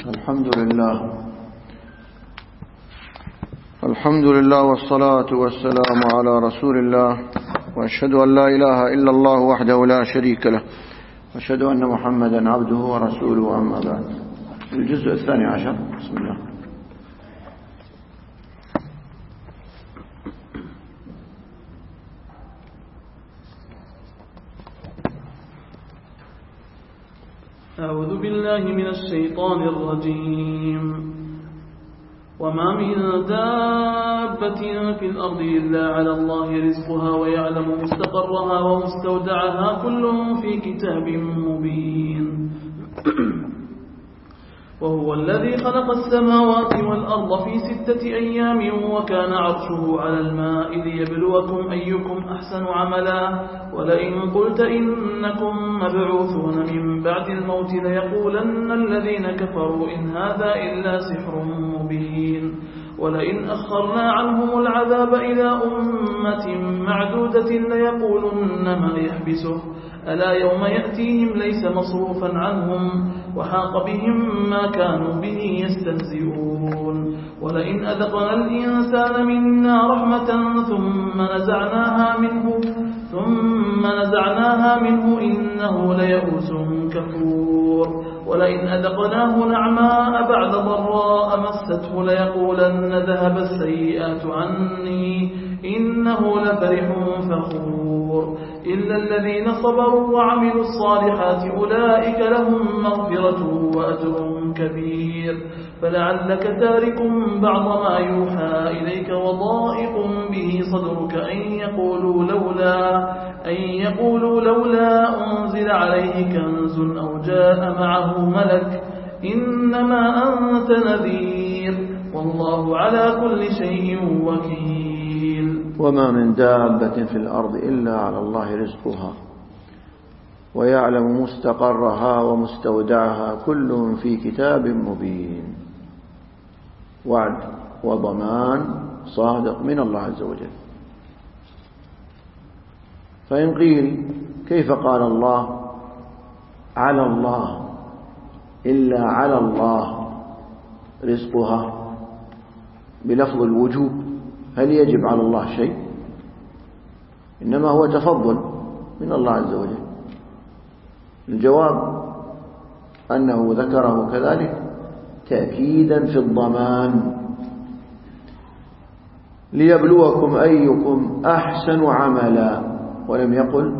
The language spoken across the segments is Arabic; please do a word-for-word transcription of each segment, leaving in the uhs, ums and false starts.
الحمد لله الحمد لله والصلاة والسلام على رسول الله، وأشهد أن لا إله إلا الله وحده لا شريك له، وأشهد أن محمدا عبده ورسوله. أما بعد، الجزء الثاني عشر. بسم الله. أعوذ بالله من الشيطان الرجيم. وما من دابة في الأرض إلا على الله رزقها ويعلم مستقرها ومستودعها كل في كتاب مبين. وهو الذي خلق السماوات والأرض في ستة أيام وكان عرشه على الماء ليبلوكم أيكم أحسن عملا. ولئن قلت إنكم مبعوثون من بعد الموت ليقولن الذين كفروا إن هذا إلا سحر مبين. ولئن أخرنا عنهم العذاب إلى أمة معدودة ليقولن ما يحبسه ألا يوم يأتيهم ليس مصروفا عنهم وحاق بهم ما كانوا به يستهزئون. ولئن أذقنا الإنسان منا رحمة ثم نزعناها منه ثم نزعناها منه إنه ليئوس كفور. ولئن أذقناه نعماء بعد ضراء مسته ليقولن ذهب السيئات عني إنه لفرح فخور. إلا الذين صبروا وعملوا الصالحات أولئك لهم مغفرة وأجر كبير. فلعلك تارك بعض ما يوحى إليك وضائق به صدرك أن يقولوا لولا أن يقولوا لولا أنزل عليه كنز أو جاء معه ملك إنما أنت نذير والله على كل شيء وكيل. وما من دابة في الأرض إلا على الله رزقها ويعلم مستقرها ومستودعها كل في كتاب مبين. وعد وضمان صادق من الله عز وجل. فإن قيل كيف قال الله على الله إلا على الله رزقها بلفظ الوجوب، هل يجب على الله شيء؟ إنما هو تفضل من الله عز وجل. الجواب أنه ذكره كذلك تأكيدا في الضمان ليبلوكم أيكم أحسن عملا، ولم يقل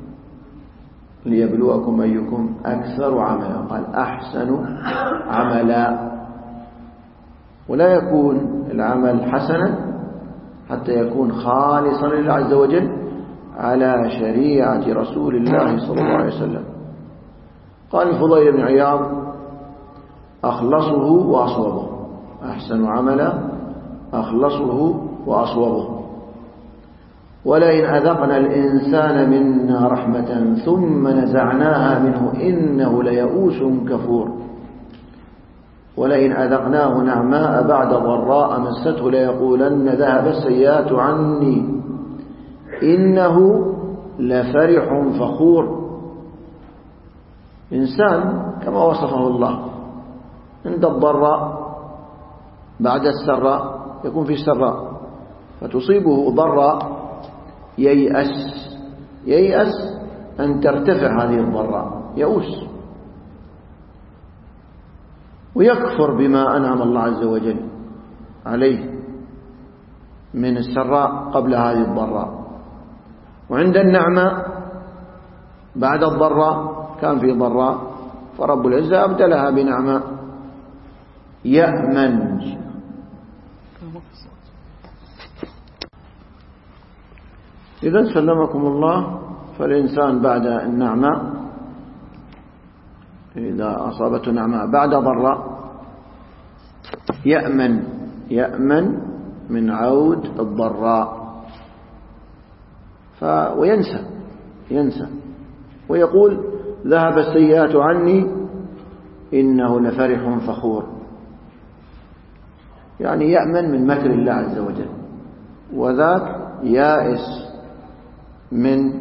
ليبلوكم أيكم أكثر عملا، قال أحسن عملا. ولا يكون العمل حسنا حتى يكون خالصا لله عز وجل على شريعة رسول الله صلى الله عليه وسلم. قال الفضيل بن عياض أخلصه وأصوبه، أحسن عملا أخلصه وأصوبه. ولئن أذقنا الإنسان منا رحمة ثم نزعناها منه إنه ليئوس كفور. ولئن أذقناه نعماء بعد ضراء مسته ليقولن ذهب السيئات عني إنه لفرح فخور. إنسان كما وصفه الله عند الضراء بعد السراء يكون في السراء فتصيبه ضراء ييأس ييأس أن ترتفع هذه الضراء، يئوس ويكفر بما أنعم الله عز وجل عليه من السراء قبل هذه الضراء. وعند النعمة بعد الضراء كان في ضراء فرب العزة أبدلها بنعمة يأمن. إذا سلمكم الله، فالإنسان بعد النعمة إذا أصابته نعمة بعد ضراء يأمن يأمن من عود الضراء ف... وينسى ينسى ويقول ذهب السيئات عني إنه لفرح فخور. يعني يأمن من مكر الله عز وجل، وذاك يائس من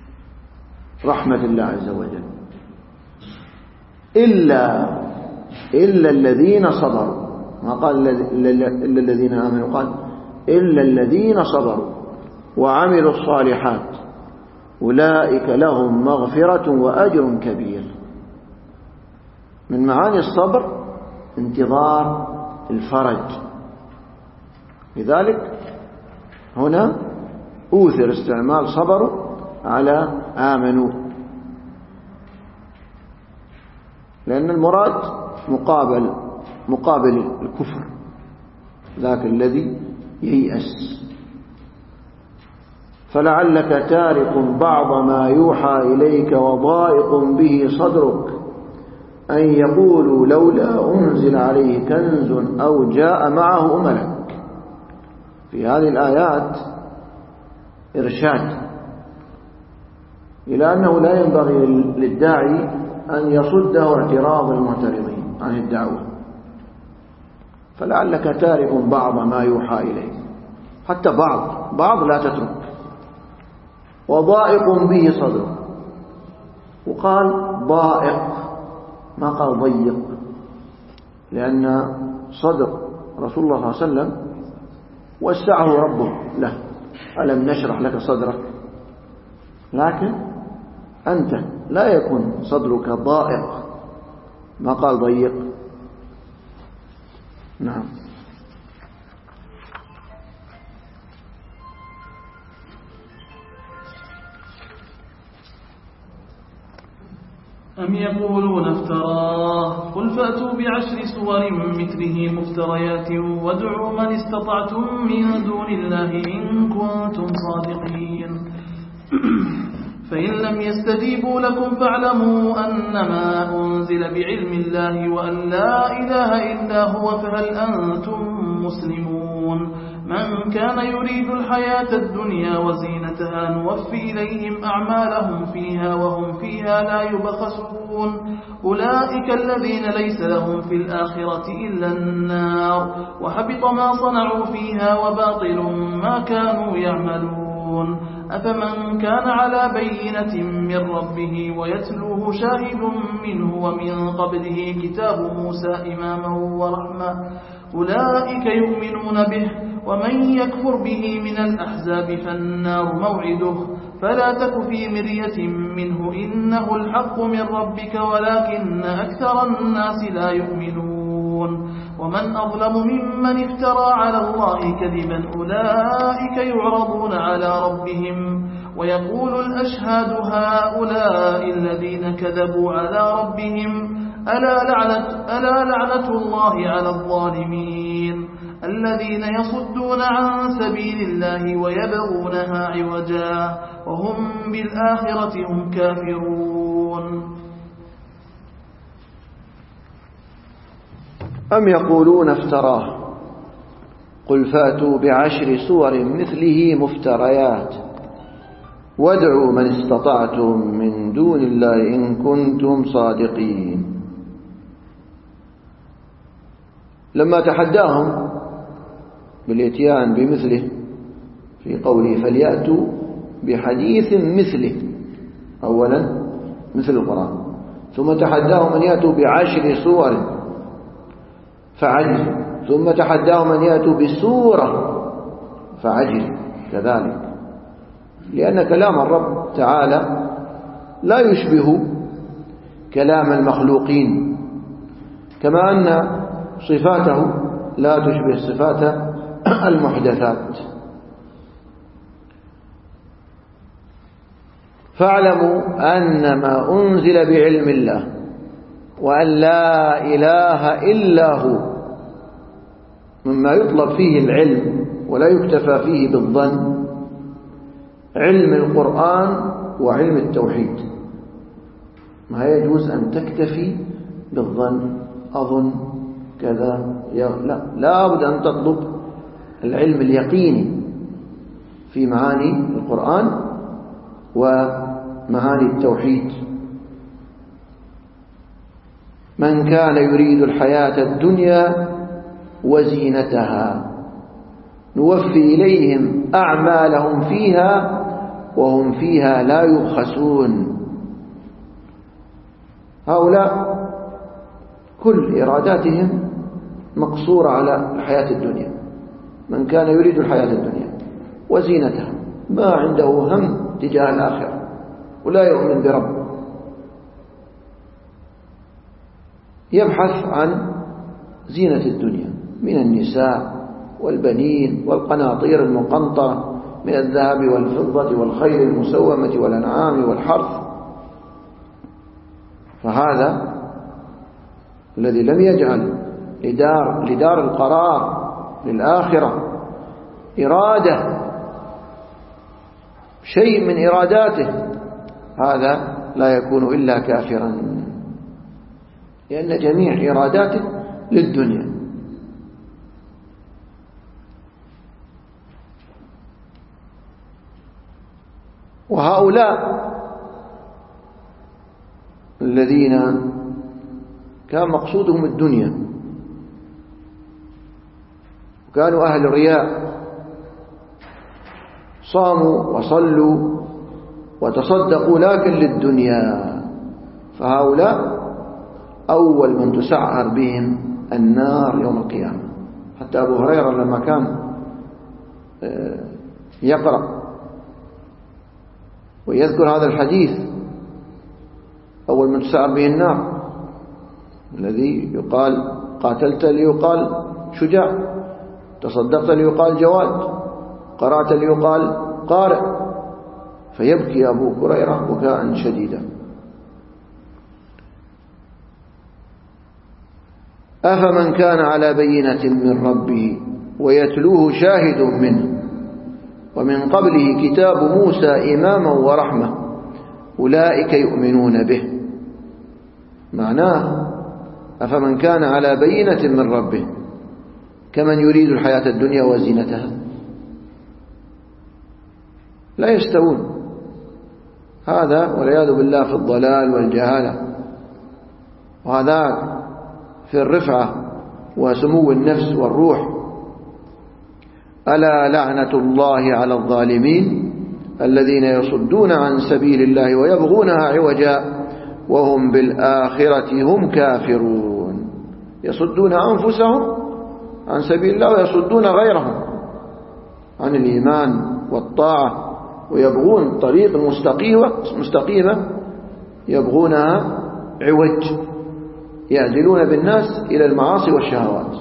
رحمة الله عز وجل. إلا إلا الذين صبروا، ما قال إلا الذين آمنوا، قال إلا الذين صبروا وعملوا الصالحات أولئك لهم مغفرة وأجر كبير. من معاني الصبر انتظار الفرج، لذلك هنا أوثر استعمال صبروا على آمنوا، لأن المراد مقابل مقابل الكفر، ذاك الذي ييأس. فلعلك تارك بعض ما يوحى إليك وضائق به صدرك أن يقولوا لولا أنزل عليه كنز أو جاء معه ملك. في هذه الآيات إرشاد إلى أنه لا ينبغي للداعي أن يصده اعتراض المعترضين عن الدعوة. فلعلك تارك بعض ما يوحى إليك، حتى بعض بعض لا تترك. وضائق به صدر، وقال ضائق ما قال ضيق، لأن صدر رسول الله صلى الله عليه وسلم وسعه ربه له، ألم نشرح لك صدرك، لكن أنت لا يكون صدرك ضائق، ما قال ضيق. نعم. أم يقولون افتراه قل فأتوا بعشر سور مثله مفتريات وادعوا من استطعتم من دون الله إن كنتم صادقين. فإن لم يستجيبوا لكم فاعلموا أنما أنزل بعلم الله وأن لا إله إلا هو فهل أنتم مسلمون. من كان يريد الحياة الدنيا وزينتها نوفي إليهم أعمالهم فيها وهم فيها لا يبخسون. أولئك الذين ليس لهم في الآخرة إلا النار وحبط ما صنعوا فيها وباطل ما كانوا يعملون. أفمن كان على بينة من ربه ويتلوه شاهد منه ومن قبله كتاب موسى إماما ورحمة أولئك يؤمنون به. ومن يكفر به من الأحزاب فالنار موعده فلا تك في مرية منه إنه الحق من ربك ولكن أكثر الناس لا يؤمنون. ومن أظلم ممن افترى على الله كذبا أولئك يعرضون على ربهم ويقول الأشهاد هؤلاء الذين كذبوا على ربهم ألا لعنة, ألا لعنة الله على الظالمين الذين يصدون عن سبيل الله ويبغونها عوجا وهم بالآخرة هم كافرون. أم يقولون افتراه قل فاتوا بعشر سور مثله مفتريات وادعوا من استطعتم من دون الله إن كنتم صادقين. لما تحداهم بالاتيان بمثله في قوله فليأتوا بحديث مثله، أولا مثل القرآن، ثم تحداهم أن يأتوا بعشر سور فعجزوا، ثم تحداهم أن يأتوا بسورة فعجزوا كذلك، لأن كلام الرب تعالى لا يشبه كلام المخلوقين، كما أن صفاته لا تشبه صفات المحدثات. فاعلموا أنما أنزل بعلم الله وأن لا إله إلا هو، مما يطلب فيه العلم ولا يكتفى فيه بالظن، علم القرآن وعلم التوحيد. ما يجوز أن تكتفي بالظن، أظن كذا، لا لا بد أن تطلب العلم اليقيني في معاني القرآن ومعاني التوحيد. من كان يريد الحياة الدنيا وزينتها نوفي إليهم أعمالهم فيها وهم فيها لا يبخسون. هؤلاء كل إراداتهم مقصورة على الحياة الدنيا. من كان يريد الحياة الدنيا وزينتها، ما عنده هم تجاه الآخرة ولا يؤمن برب، يبحث عن زينة الدنيا من النساء والبنين والقناطير المقنطرة من الذهب والفضة والخيل المسومة والأنعام والحرث. فهذا الذي لم يجعل لدار, لدار القرار للآخرة إرادة شيء من إراداته، هذا لا يكون إلا كافرا، لأن جميع إراداته للدنيا. وهؤلاء الذين كان مقصودهم الدنيا وكانوا أهل الرياء، صاموا وصلوا وتصدقوا لكن للدنيا، فهؤلاء أول من تسعر بهم النار يوم القيامة. حتى أبو هريرة لما كان يقرأ ويذكر هذا الحديث، أول من تسعر به النار الذي يقال قاتلت ليقال شجاع، تصدقت ليقال جواد، قرأت ليقال قارئ، فيبكي أبو هريرة بكاء شديدا. أفمن كان على بينة من ربه ويتلوه شاهد منه ومن قبله كتاب موسى إماما ورحمة أولئك يؤمنون به. معناه أفمن كان على بينة من ربه كمن يريد الحياة الدنيا وزينتها لا يستوون، هذا والعياذ بالله في الضلال والجهالة، وهذا في الرفعة وسمو النفس والروح. ألا لعنة الله على الظالمين الذين يصدون عن سبيل الله ويبغونها عوجا وهم بالآخرة هم كافرون. يصدون أنفسهم عن سبيل الله ويصدون غيرهم عن الإيمان والطاعة، ويبغون طريق مستقيمة مستقيمة يبغونها عوج، يعدلون بالناس إلى المعاصي والشهوات.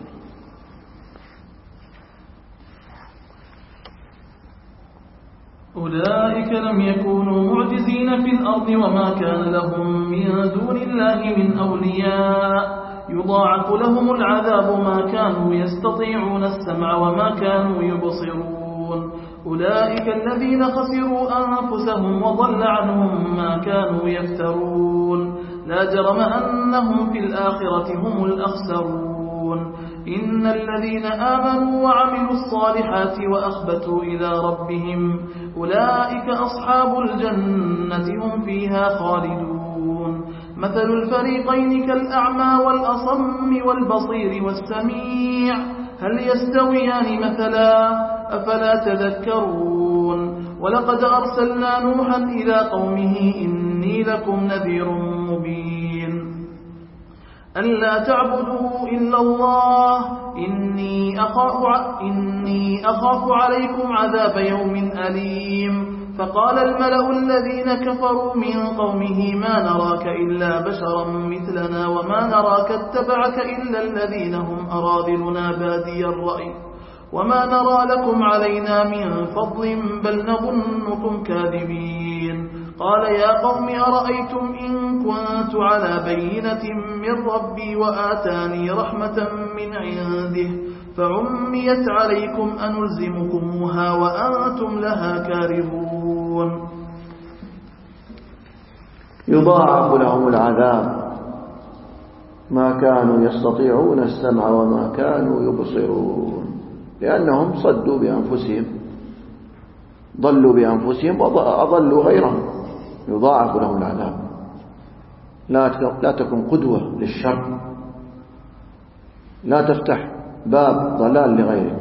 أولئك لم يكونوا معجزين في الأرض وما كان لهم من دون الله من أولياء، يضاعف لهم العذاب ما كانوا يستطيعون السمع وما كانوا يبصرون. أولئك الذين خسروا أنفسهم وضل عنهم ما كانوا يفترون، لا جرم أنهم في الآخرة هم الأخسرون. إن الذين آمنوا وعملوا الصالحات وأخبتوا إلى ربهم أولئك أصحاب الجنة هم فيها خالدون. مثل الفريقين كالأعمى والأصم والبصير والسميع هل يستويان مثلا أفلا تذكرون. ولقد أرسلنا نوحا إلى قومه إني لكم نذير مبين ألا تعبدوا إلا الله إني أخاف, إني أخاف عليكم عذاب يوم أليم. فقال الملأ الذين كفروا من قومه ما نراك إلا بشرا مثلنا وما نراك اتبعك إلا الذين هم أراذلنا بادي الرأي وما نرى لكم علينا من فضل بل نظنكم كاذبين. قال يا قوم أرأيتم إن كنت على بينة من ربي وآتاني رحمة من عنده فعميت عليكم أنلزمكموها وأنتم لها كارهون. يضاعف لهم العذاب ما كانوا يستطيعون السمع وما كانوا يبصرون، لأنهم صدوا بأنفسهم، ضلوا بأنفسهم وأضلوا غيرهم. يضاعف لهم العذاب. لا تكن قدوة للشر، لا تفتح باب ضلال لغيرك.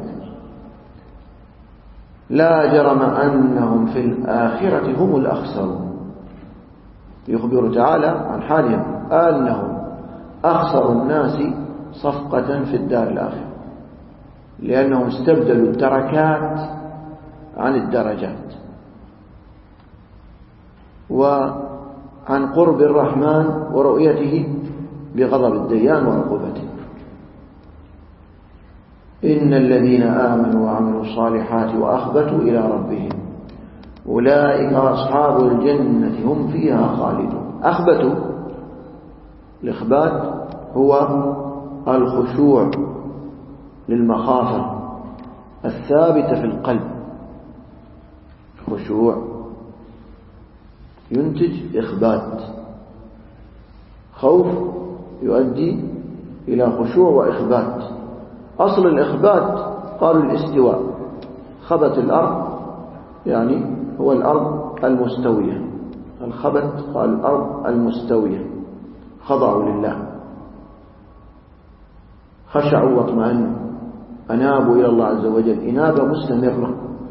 لا جرم أنهم في الآخرة هم الأخسرون. يخبر تعالى عن حالهم أنهم أخسر الناس صفقة في الدار الآخرة، لأنهم استبدلوا الدركات عن الدرجات، وعن قرب الرحمن ورؤيته بغضب الديان وعقوبته. إن الذين آمنوا وعملوا الصالحات وأخبتوا إلى ربهم أولئك أصحاب الجنة هم فيها خالدون. أخبتوا، الإخبات هو الخشوع للمخافة الثابتة في القلب. خشوع ينتج إخبات، خوف يؤدي إلى خشوع وإخبات. أصل الإخبات قالوا الاستواء، خبت الأرض يعني هو الأرض المستوية، الخبت قال الأرض المستوية، خضعوا لله، خشعوا واطمأنوا، أنابوا إلى الله عز وجل إنابة مستمرة.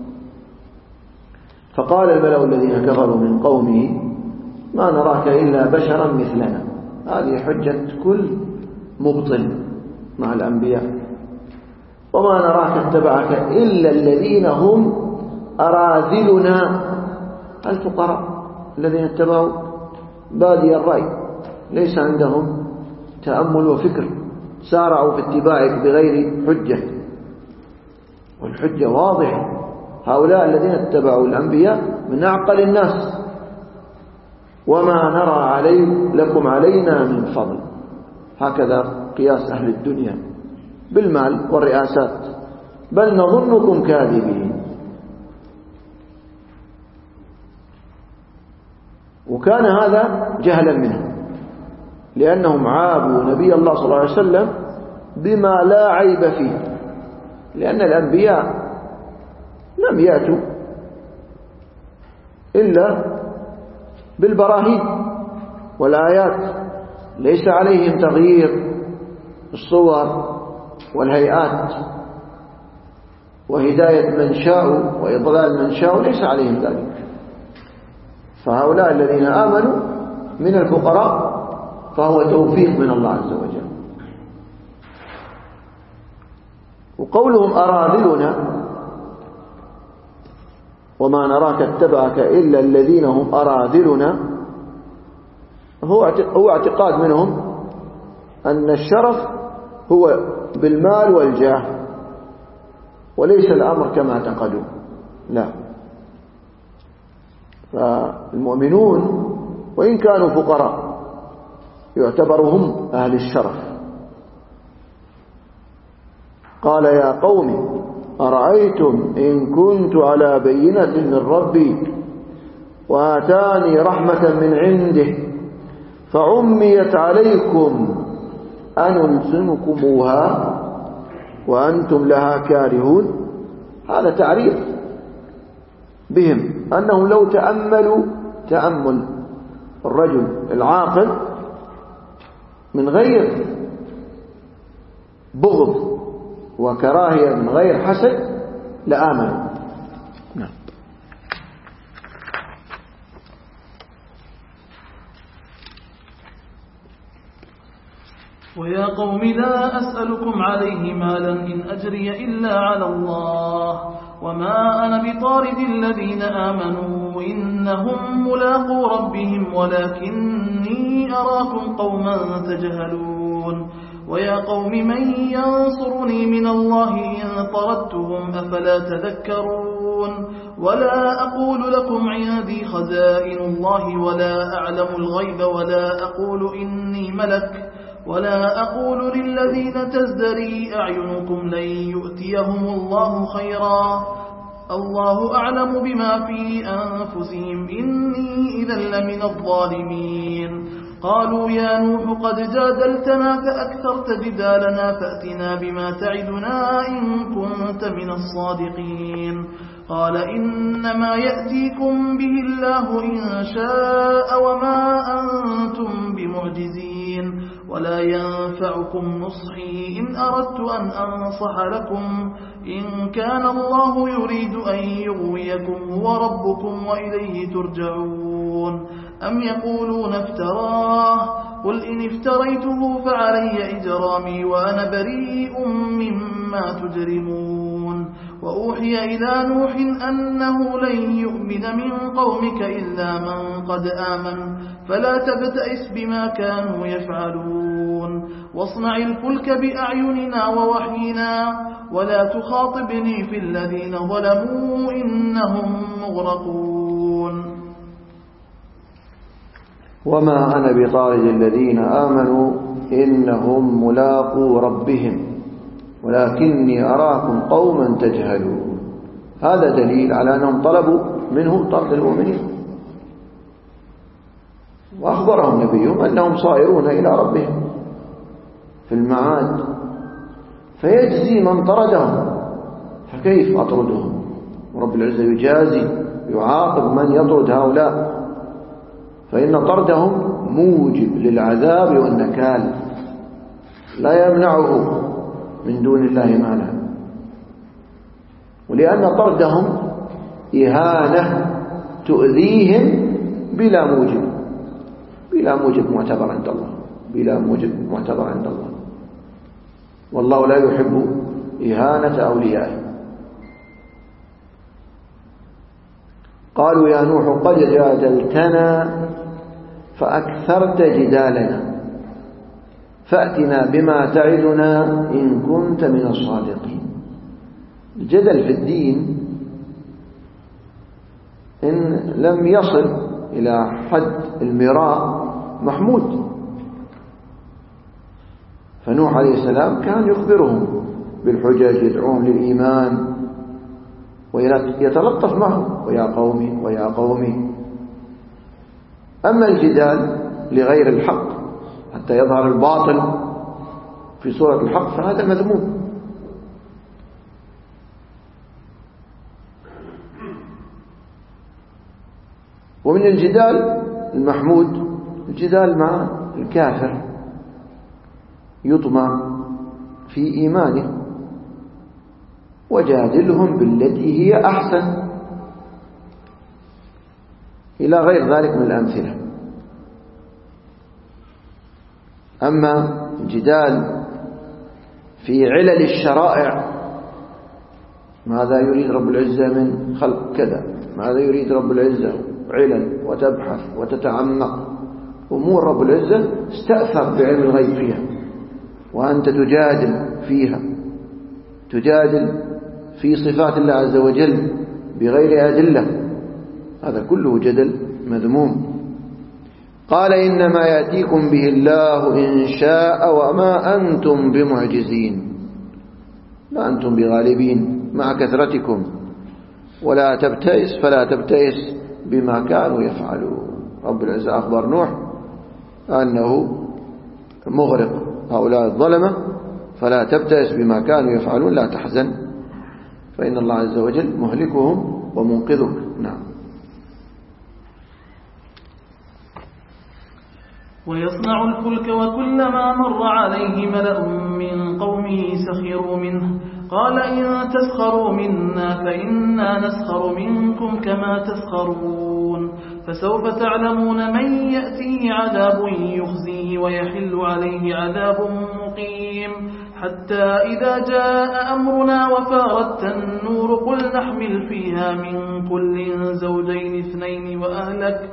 فقال الملأ الذين كفروا من قومه ما نراك إلا بشرا مثلنا. هذه حجة كل مبطل مع الأنبياء. وما نراك اتبعك إلا الذين هم أراذلنا، الفقراء الذين اتبعوا بادي الرأي، ليس عندهم تأمل وفكر، سارعوا في اتباعك بغير حجة، والحجة واضحة. هؤلاء الذين اتبعوا الأنبياء من أعقل الناس. وما نرى علي لكم علينا من فضل، هكذا قياس أهل الدنيا بالمال والرئاسات، بل نظنكم كاذبين. وكان هذا جهلا منهم، لأنهم عابوا نبي الله صلى الله عليه وسلم بما لا عيب فيه، لأن الأنبياء لم يأتوا إلا بالبراهين والآيات، ليس عليهم تغيير الصور والهيئات وهداية من شاء وإضلال من شاء، ليس عليهم ذلك. فهؤلاء الذين آمنوا من الفقراء فهو توفيق من الله عز وجل. وقولهم أراذلنا وما نراك اتبعك إلا الذين هم أراذلنا، هو اعتقاد منهم أن الشرف هو بالمال والجاه، وليس الأمر كما اعتقدوا. لا، فالمؤمنون وإن كانوا فقراء يعتبروا هم أهل الشرف. قال يا قوم أرأيتم إن كنت على بينة من ربي وآتاني رحمة من عنده فعميت عليكم أنلزمكموها وأنتم لها كارهون. هذا تعريف بهم أنهم لو تأملوا تأمل الرجل العاقل من غير بغض وكراهية، من غير حسد، لآمنوا. نعم. ويا قوم لا أسألكم عليه مالا إن أجري إلا على الله وما أنا بطارد الذين آمنوا إنهم ملاقو ربهم ولكني أراكم قوما تجهلون. ويا قوم من ينصرني من الله إن طردتهم أفلا تذكرون. ولا أقول لكم عندي خزائن الله ولا أعلم الغيب ولا أقول إني ملك ولا أقول للذين تزدري أعينكم لن يؤتيهم الله خيرا الله أعلم بما في أنفسهم إني إذا لمن الظالمين. قالوا يا نوح قد جادلتنا فأكثرت جدالنا فأتنا بما تعدنا إن كنت من الصادقين. قال إنما يأتيكم به الله إن شاء وما أنتم بمعجزين ولا ينفعكم نصحي إن أردت أن أنصح لكم إن كان الله يريد أن يغويكم هو ربكم وإليه ترجعون. أم يقولون افتراه قل إن افتريته فعلي إجرامي وأنا بريء مما تجرمون وأوحي إلى نوح أنه لن يؤمن من قومك إلا من قد آمن فلا تبتئس بما كانوا يفعلون واصنع الفلك بأعيننا ووحينا ولا تخاطبني في الذين ظلموا إنهم مغرقون وما أنا بطارد الذين آمنوا إنهم ملاقو ربهم ولكني أراكم قوما تجهلون. هذا دليل على أنهم طلبوا منه طرد المؤمنين، وأخبرهم نبيهم أنهم صائرون إلى ربهم في المعاد فيجزي من طردهم، فكيف أطردهم؟ رب العزة يجازي يعاقب من يطرد هؤلاء، فإن طردهم موجب للعذاب والنكال لا يمنعه من دون الله مانع، ولأن طردهم إهانة تؤذيهم بلا موجب بلا موجب معتبر عند الله بلا موجب معتبر عند الله، والله لا يحب إهانة أوليائه. قالوا يا نوح قد جادلتنا فأكثرت جدالنا فأتنا بما تعدنا إن كنت من الصادقين. الجدل في الدين إن لم يصل إلى حد المراء محمود، فنوح عليه السلام كان يخبرهم بالحجج يدعوهم للإيمان ويتلطف معهم ويا قومي ويا قومي. أما الجدال لغير الحق حتى يظهر الباطل في صورة الحق فهذا مذموم. ومن الجدال المحمود الجدال مع الكافر يطمع في إيمانه وجادلهم بالتي هي أحسن إلى غير ذلك من الأمثلة. أما الجدال في علل الشرائع، ماذا يريد رب العزة من خلق كذا، ماذا يريد رب العزة، علل وتبحث وتتعمق أمور رب العزة استأثر بعلم الغيب فيها، وأنت تجادل فيها تجادل في صفات الله عز وجل بغير أدلة، هذا كله جدل مذموم. قال إنما يأتيكم به الله إن شاء وما أنتم بمعجزين، لا أنتم بغالبين مع كثرتكم، ولا تبتئس فلا تبتئس بما كانوا يفعلون. رب العزة أخبر نوح أنه مغرق هؤلاء الظلمة، فلا تبتئس بما كانوا يفعلون، لا تحزن فإن الله عز وجل مهلكهم ومنقذك. نعم. ويصنع الفلك وكلما مر عليه ملأ من قومه سخروا منه قال إن تسخروا منا فإنا نسخر منكم كما تسخرون فسوف تعلمون من يأتيه عذاب يخزيه ويحل عليه عذاب مقيم حتى إذا جاء أمرنا وفارت النور قل نحمل فيها من كل زوجين اثنين وأهلك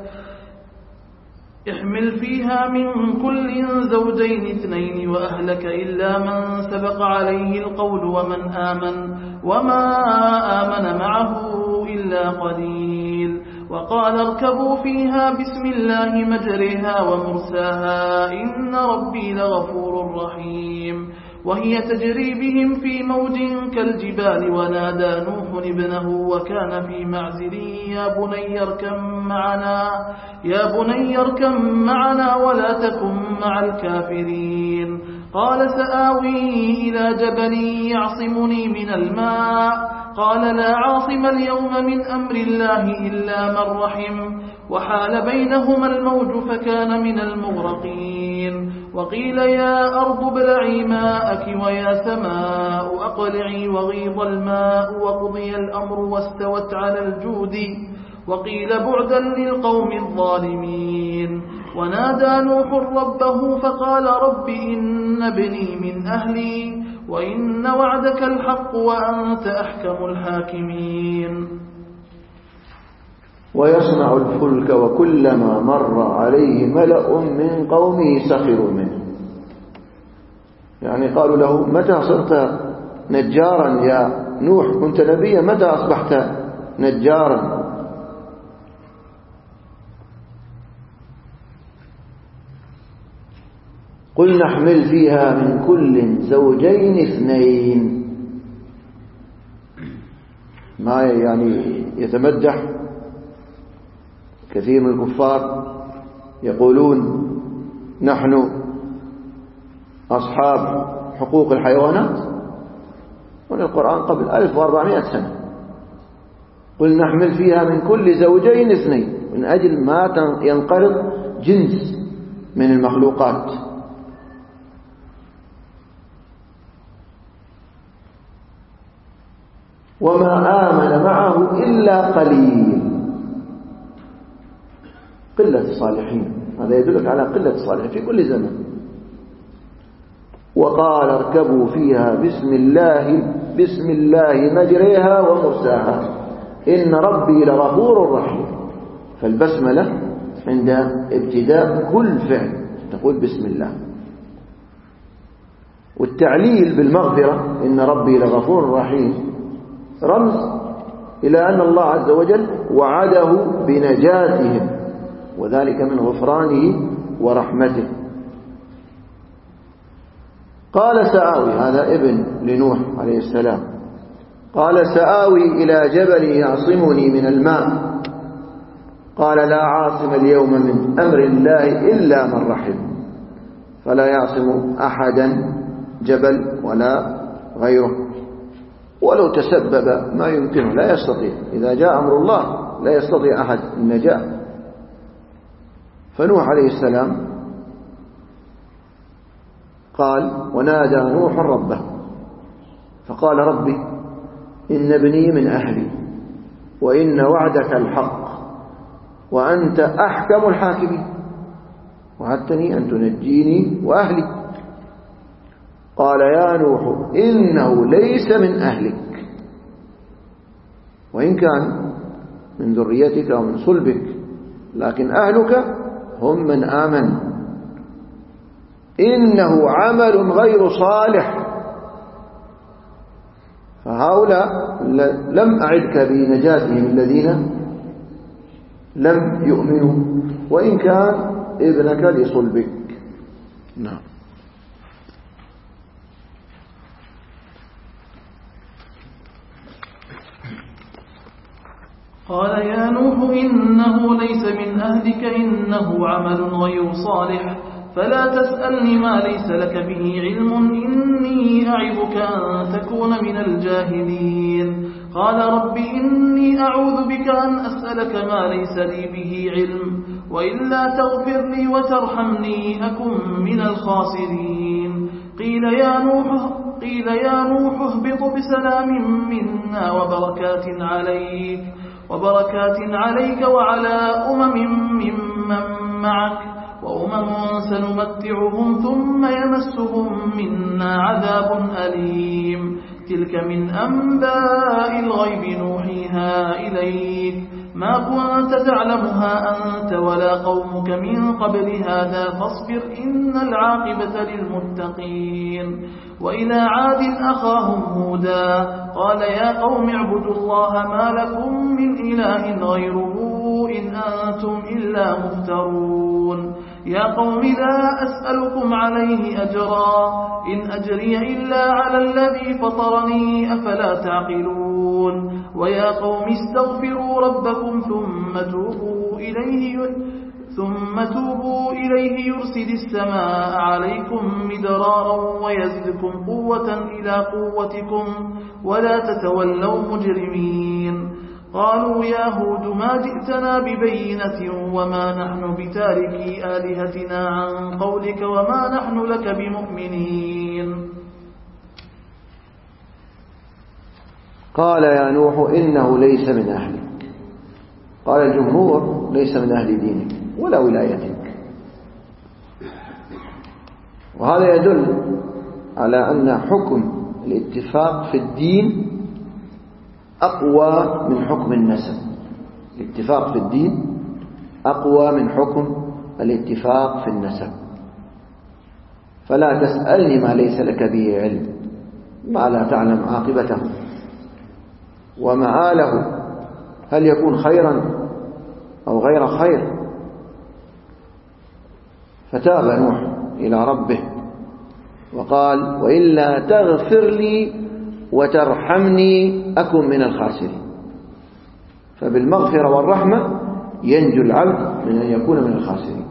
احمل فيها من كل زوجين اثنين وأهلك إلا من سبق عليه القول ومن آمن وما آمن معه إلا قليل وقال اركبوا فيها بسم الله مجرها ومرساها إن ربي لغفور رحيم وهي تجري بهم في موج كالجبال ونادى نوح ابنه وكان في معزل يا بني اركب معنا يا بني اركب معنا ولا تكن مع الكافرين قال سآوي إلى جبل يعصمني من الماء قال لا عاصم اليوم من أمر الله إلا من رحم وحال بينهما الموج فكان من المغرقين وقيل يا أرض ابلعي ماءك ويا سماء أقلعي وغيض الماء وقضي الأمر واستوت على الجود وقيل بعدا للقوم الظالمين ونادى نوح ربه فقال رب إن ابني من أهلي وإن وعدك الحق وأنت أحكم الحاكمين. ويصنع الفلك وكلما مر عليه ملأ من قومه سخروا منه. يعني قالوا له متى صرت نجارا يا نوح؟ كنت نبيا، متى أصبحت نجارا؟ قل نحمل فيها من كل زوجين اثنين. ما يعني يتمدح كثير من الكفار يقولون نحن أصحاب حقوق الحيوانات، والقرآن قبل ألف وأربعمائة سنة. قل نحمل فيها من كل زوجين اثنين، من أجل ما ينقرض جنس من المخلوقات. وما آمن معه إلا قليل، قلة الصالحين. هذا يدلك على قلة الصالحين في كل زمن. وقال اركبوا فيها بسم الله بسم الله مجريها ومرساها إن ربي لغفور رحيم. فالبسملة عند ابتداء كل فعل تقول بسم الله. والتعليل بالمغفرة إن ربي لغفور رحيم رمز إلى أن الله عز وجل وعده بنجاتهم، وذلك من غفرانه ورحمته. قال سآوي، هذا ابن لنوح عليه السلام، قال سآوي إلى جبل يعصمني من الماء. قال لا عاصم اليوم من أمر الله إلا من رحم. فلا يعصم أحدا جبل ولا غيره، ولو تسبب ما يمكنه لا يستطيع. إذا جاء أمر الله لا يستطيع أحد النجاة. فنوح عليه السلام قال ونادى نوح ربه فقال ربي إن ابني من أهلي وإن وعدك الحق وأنت أحكم الحاكمين وعدتني أن تنجيني وأهلي. قال يا نوح إنه ليس من أهلك، وإن كان من ذريتك ومن صلبك، لكن أهلك هم من آمن. إنه عمل غير صالح، فهؤلاء لم أعدك بنجاتهم الذين لم يؤمنوا، وإن كان ابنك لصلبك. نعم. قال يا نوح إنه ليس من أهلك إنه عمل غير صالح فلا تسألني ما ليس لك به علم إني أعظك أن تكون من الجاهلين. قال رب إني أعوذ بك أن أسألك ما ليس لي به علم وإلا تغفر لي وترحمني أكن من الخاسرين. قيل يا نوح قيل يا نوح اهبط بسلام منا وبركات عليك وبركات عليك وعلى أمم ممن معك وأمم سنمتعهم ثم يمسهم منا عذاب أليم. تلك من أنباء الغيب نوحيها إليك ما كنت تعلمها أنت ولا قومك من قبل هذا فاصبر إن العاقبة للمتقين. وإلى عاد أخاهم هودا قال يا قوم اعبدوا الله ما لكم من إله غيره إن أنتم إلا مفترون. يا قوم لا أسألكم عليه أجرا إن أجري إلا على الذي فطرني أفلا تعقلون. ويا قوم استغفروا ربكم ثم توبوا إليه ثم توبوا إليه يرسل السماء عليكم مدرارا ويزدكم قوة إلى قوتكم ولا تتولوا مجرمين. قالوا يا هود ما جئتنا ببينة وما نحن بتاركي آلهتنا عن قولك وما نحن لك بمؤمنين. قال يا نوح إنه ليس من أهلك. قال الجمهور ليس من أهل دينك ولا ولايتك، وهذا يدل على أن حكم الاتفاق في الدين أقوى من حكم النسب. الاتفاق في الدين أقوى من حكم الاتفاق في النسب. فلا تسألني ما ليس لك به علم، ما لا تعلم عاقبته ومآله، هل يكون خيرا أو غير خير. فتاب نوح إلى ربه وقال: وإلا تغفر لي وترحمني أكن من الخاسرين. فبالمغفرة والرحمة ينجو العبد من أن يكون من الخاسرين.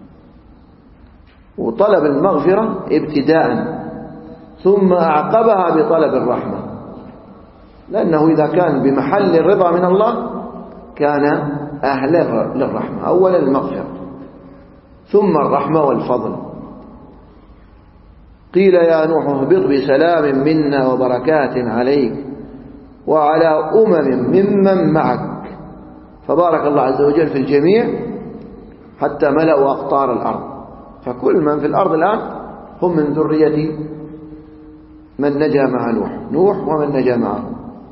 وطلب المغفرة ابتداء ثم أعقبها بطلب الرحمة، لأنه إذا كان بمحل الرضا من الله كان أهل للرحمة. أولا المغفرة ثم الرحمة والفضل. قيل يا نوح اهبط بسلام منا وبركات عليك وعلى أمم ممن معك، فبارك الله عز وجل في الجميع حتى ملأوا أقطار الأرض. فكل من في الأرض الآن هم من ذرية من نجا مع نوح نوح ومن نجا معه.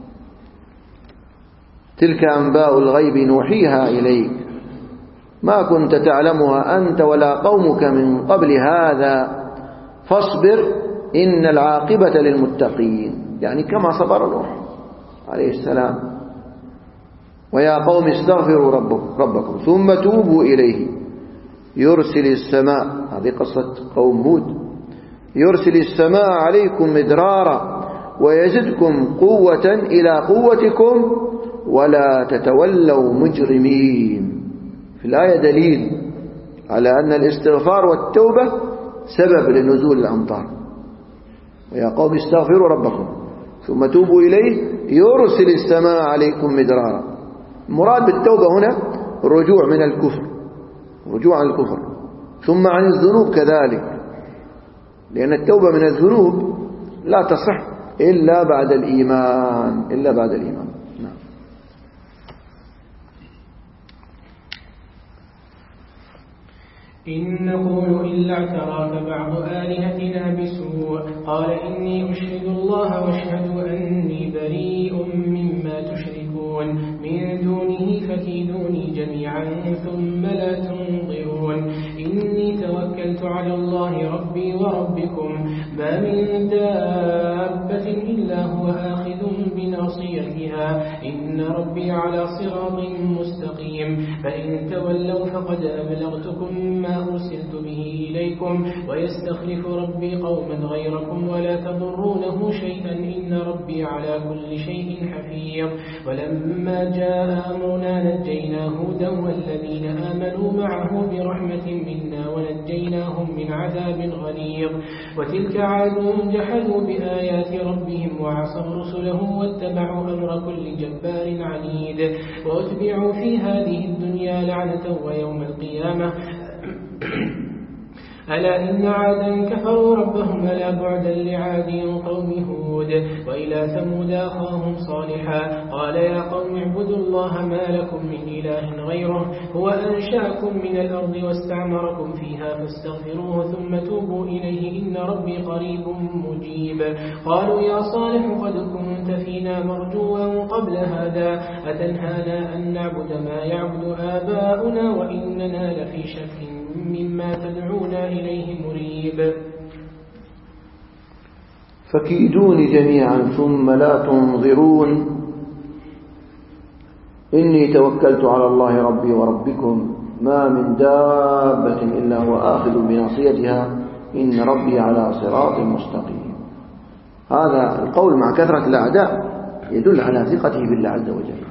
تلك أنباء الغيب نوحيها إليك ما كنت تعلمها أنت ولا قومك من قبل هذا فاصبر إن العاقبة للمتقين، يعني كما صبر نوح عليه السلام. ويا قوم استغفروا ربكم, ربكم ثم توبوا إليه يرسل السماء، هذه قصة قوم هود، يرسل السماء عليكم مدرارا ويزدكم قوة إلى قوتكم ولا تتولوا مجرمين. في الآية دليل على أن الاستغفار والتوبة سبب لنزول الأمطار. ويا قوم استغفروا ربكم ثم توبوا إليه يرسل السماء عليكم مدرارا. المراد بالتوبة هنا الرجوع من الكفر، رجوع عن الكفر، ثم عن الذنوب كذلك، لأن التوبة من الذنوب لا تصح إلا بعد الإيمان إلا بعد الإيمان. نعم. إن نقول إلا اعتراك بعض آلهتنا بسوء قال إني أشهد الله واشهد أني بريء مما تشركون من دونه فكيدوني جميعا ثم لا تنظرون. إني توكلت على الله ربي وربكم ما من دابة إلا هو آخذ بناصيتها إن ربي على صراط مستقيم. فإن تولوا فقد أبلغتكم ما أرسلت به إليكم ويستخلف ربي قوما غيركم ولا تضرونه شيئا إن ربي على كل شيء حفيظ. ولما جاء أمرنا نجينا هودا والذين آمنوا معه برحمة منا ونجيناهم من عذاب غليظ. وتلك عاد جحدوا بآيات ربهم وعصوا رسله واتبعوا أمر كل جبار عنيد وأتبعوا في هذه الدنيا لعنة ويوم القيامة ألا إن عادا كفروا ربهم ألا بعدا لعاد قوم هود. وإلى ثمود أخاهم صالحا قال يا قوم اعبدوا الله ما لكم من إله غيره هو أنشأكم من الأرض واستعمركم فيها فاستغفروه ثم توبوا إليه إن ربي قريب مجيب. قالوا يا صالح قد كنت فينا مرجوا قبل هذا أتنهانا أن نعبد ما يعبد آباؤنا وإننا لفي شك مما تدعونا إليه مريب. فكيدوني جميعا ثم لا تنظرون. إني توكلت على الله ربي وربكم ما من دابة إلا هو آخذ بناصيتها إن ربي على صراط مستقيم. هذا القول مع كثرة الأعداء يدل على ثقته بالله عز وجل.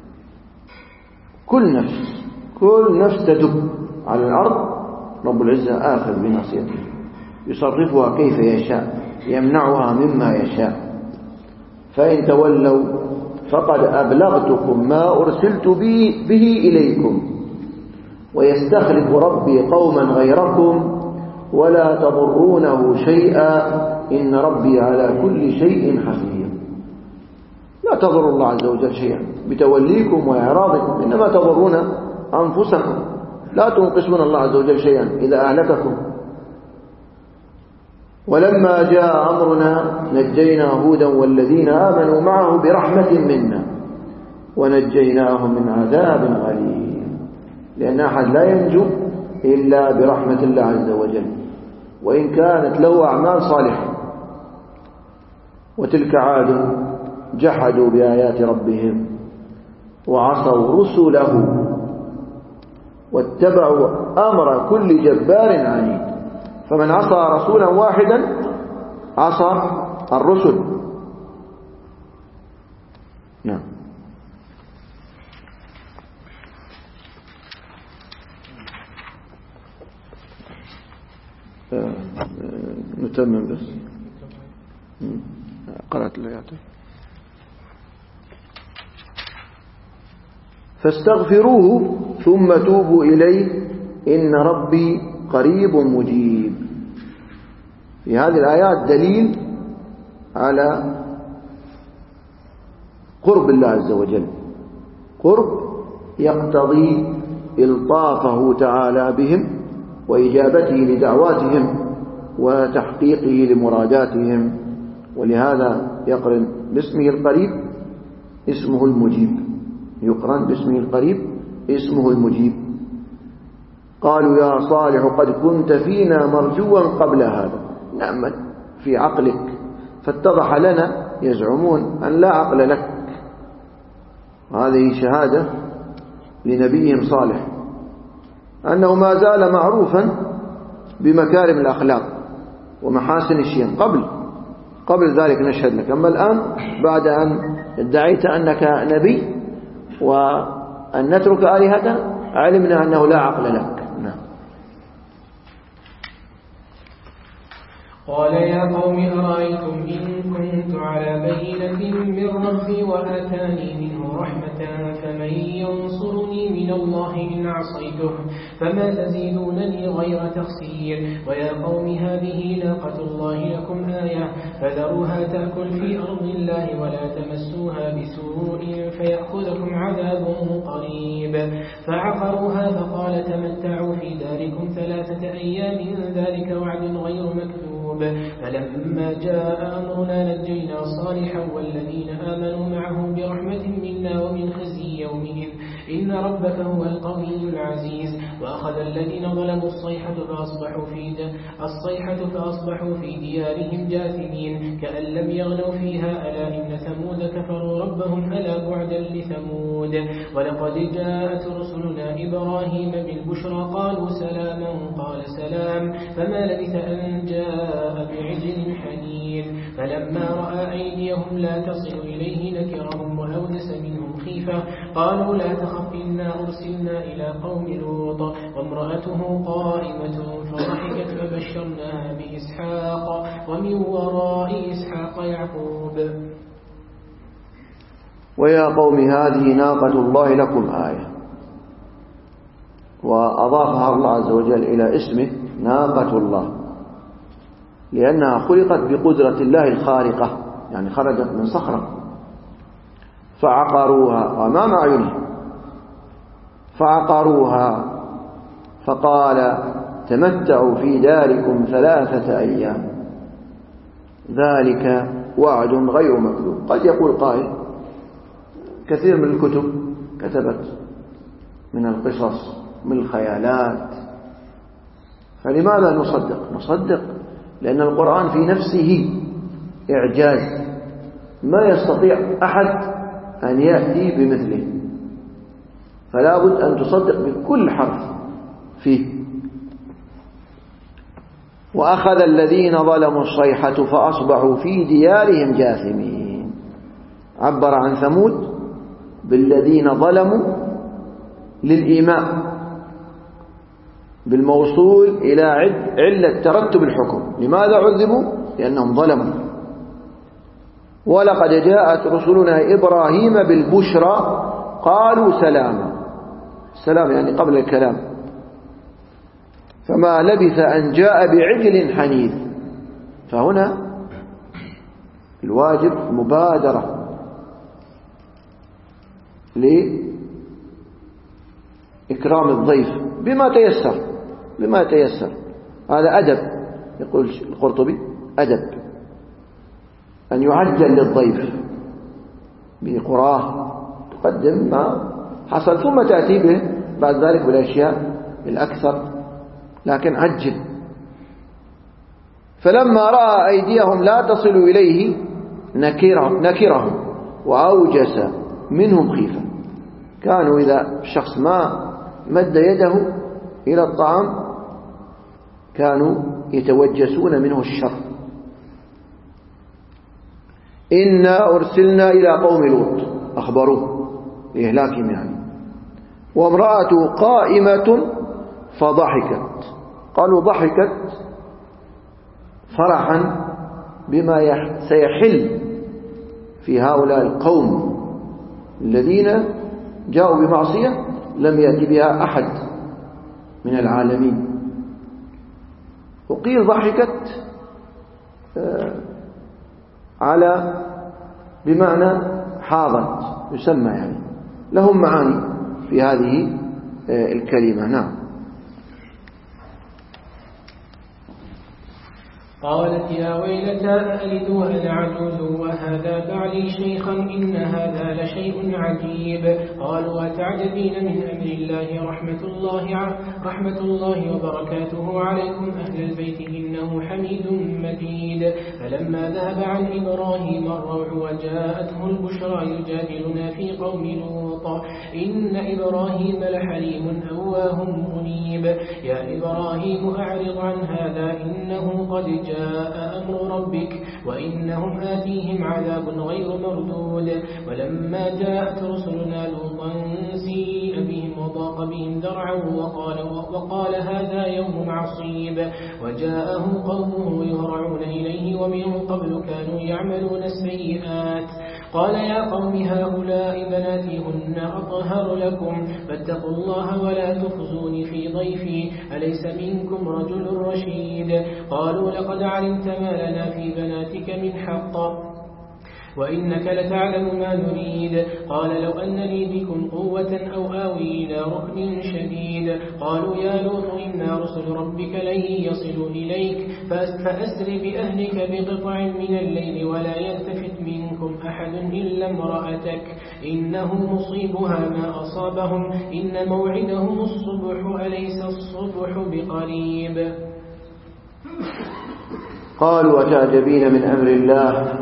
كل نفس كل نفس تدب على الأرض رب العزة آخذ بناصيته يصرفها كيف يشاء يمنعها مما يشاء. فإن تولوا فقد أبلغتكم ما أرسلت به, به إليكم ويستخلف ربي قوما غيركم ولا تضرونه شيئا إن ربي على كل شيء حفيظ. لا تضر الله عز وجل شيئا بتوليكم وإعراضكم، إنما تضرون أنفسكم. لا تنقصون الله عز وجل شيئا إذا أهلككم. ولما جاء أمرنا نجينا هودا والذين آمنوا معه برحمة منا ونجيناهم من عذاب غليظ. لأن أحد لا ينجو إلا برحمة الله عز وجل، وإن كانت له أعمال صالحة. وتلك عاد جحدوا بآيات ربهم وعصوا رسله واتبعوا أمر كل جبار عنيد. فمن عصى رسولا واحدا عصى الرسل. نعم. نتمم بس. قرأت الآيات. فاستغفروه ثم توبوا إليه إن ربي قريب مجيب. في هذه الآيات دليل على قرب الله عز وجل، قرب يقتضي إلطافه تعالى بهم وإجابته لدعواتهم وتحقيقه لمراداتهم. ولهذا يقرن باسمه القريب اسمه المجيب، يقرن باسمه القريب اسمه المجيب. قالوا يا صالح قد كنت فينا مرجوا قبل هذا. نعم في عقلك، فاتضح لنا يزعمون أن لا عقل لك. هذه شهادة لنبيهم صالح أنه ما زال معروفا بمكارم الأخلاق ومحاسن الشيم قبل قبل ذلك نشهد لك. أما الآن بعد أن ادعيت أنك نبي وأن نترك آلهتنا علمنا أنه لا عقل لك. نعم. قال يا قوم أرأيتم إن كنت على بينة من ربي وآتاني منه رحمة فمن ينصرني من الله إن عصيته فما تزيدونني غير تخسير. ويا قوم هذه ناقة الله لكم آية فذروها تأكل في أرض الله ولا تمسوها بسوء فيأخذكم عذاب قريب. فعقروها فقال تمتعوا في داركم ثلاثة أيام ذلك وعد غير مكذوب. فلما جاء أمرنا نجينا صالحا والذين آمنوا معه برحمة منا ومن خزي يومئذ إن ربك هو القوي العزيز. وأخذ الذين ظلموا الصيحة فأصبحوا في الصيحة فأصبحوا في ديارهم جاثمين كأن لم يغنوا فيها ألا إن ثمود كفروا ربهم ألا بعدا لثمود. ولقد جاءت رسلنا إبراهيم بالبشرى قالوا سلاما قال سلام فما لبث أن جاء بعجل حنين. فلما رأى أيديهم لا تصل إليه نكرهم وأوجس منهم خيفة قالوا لا تخف إنا أرسلنا إلى قوم لوط وامرأته قائمة فضحكت فبشرناها بإسحاق ومن وراء إسحاق يعقوب. ويا قوم هذه ناقة الله لكم آية. وأضافها الله عز وجل إلى اسمه ناقة الله لأنها خلقت بقدرة الله الخارقة، يعني خرجت من صخرة فعقروها أمام أعينهم فعقروها فقال تمتعوا في داركم ثلاثة أيام ذلك وعد غير مكذوب. قد يقول قائل كثير من الكتب كتبت من القصص من الخيالات، فلماذا نصدق؟ نصدق لأن القرآن في نفسه إعجاز ما يستطيع أحد أن يأتي بمثله، فلا بد أن تصدق بكل حرف فيه. وأخذ الذين ظلموا الصيحة فأصبحوا في ديارهم جاثمين. عبر عن ثمود بالذين ظلموا للإيماء بالموصول إلى علة ترتب الحكم. لماذا عذبوا؟ لأنهم ظلموا. ولقد جاءت رسلنا إبراهيم بالبشرى قالوا سلاما. السلام يعني قبل الكلام. فما لبث أن جاء بعجل حنيذ. فهنا الواجب مبادرة لإكرام الضيف بما تيسر بما تيسر. هذا أدب. يقول القرطبي أدب أن يعجل للضيف بقراه، تقدم ما حصل ثم تأتي به بعد ذلك بالأشياء الأكثر، لكن عجل. فلما رأى أيديهم لا تصل إليه نكرهم, نكرهم وأوجس منهم خيفة. كانوا إذا الشخص ما مد يده إلى الطعام كانوا يتوجسون منه الشر. إنا أرسلنا إلى قوم لوط، أخبروه بإهلاكهم يعني. وامرأته قائمة فضحكت، قالوا ضحكت فرحا بما سيحل في هؤلاء القوم الذين جاءوا بمعصية لم يأتي بها أحد من العالمين. وقيل ضحكت على بمعنى حاضت، يسمى يعني، لهم معاني في هذه الكلمة. نعم. قالت يا ويلتى أألد وأنا عجوز وهذا بعلي شيخا إن هذا لشيء عجيب. قالوا أتعجبين من أمر الله رحمة الله رحمة الله وبركاته عليكم أهل البيت إنه حميد مجيد. فلما ذهب عن إبراهيم الروع وجاءته البشرى يجادلنا في قوم لوط إن إبراهيم لحليم أواه منيب. يا إبراهيم أعرض عن هذا إنه قد جاء جاء أمر ربك وإنهم آتيهم عذاب غير مردود. ولما جاءت رسلنا لوطا سيء بهم وضاق بهم ذرعا وقال, وقال هذا يوم عصيب. وجاءه قومه يهرعون إليه ومن قبل كانوا يعملون السيئات. قال يا قوم هؤلاء بناتي هن أطهر لكم فاتقوا الله ولا تخزوني في ضيفي أليس منكم رجل رشيد. قالوا لقد علمت ما لنا في بناتك من حق وإنك لتعلم ما نريد. قال لو أن لي بكم قوة أو آوي إلى ركن شديد. قالوا يا لوط إنا رسل ربك لن يصلوا إليك فأسر بأهلك بقطع من الليل ولا يلتفت منكم أحد إلا امرأتك إنه مصيبها ما أصابهم إن موعدهم الصبح أليس الصبح بقريب. قالوا أتعجبين من أمر الله.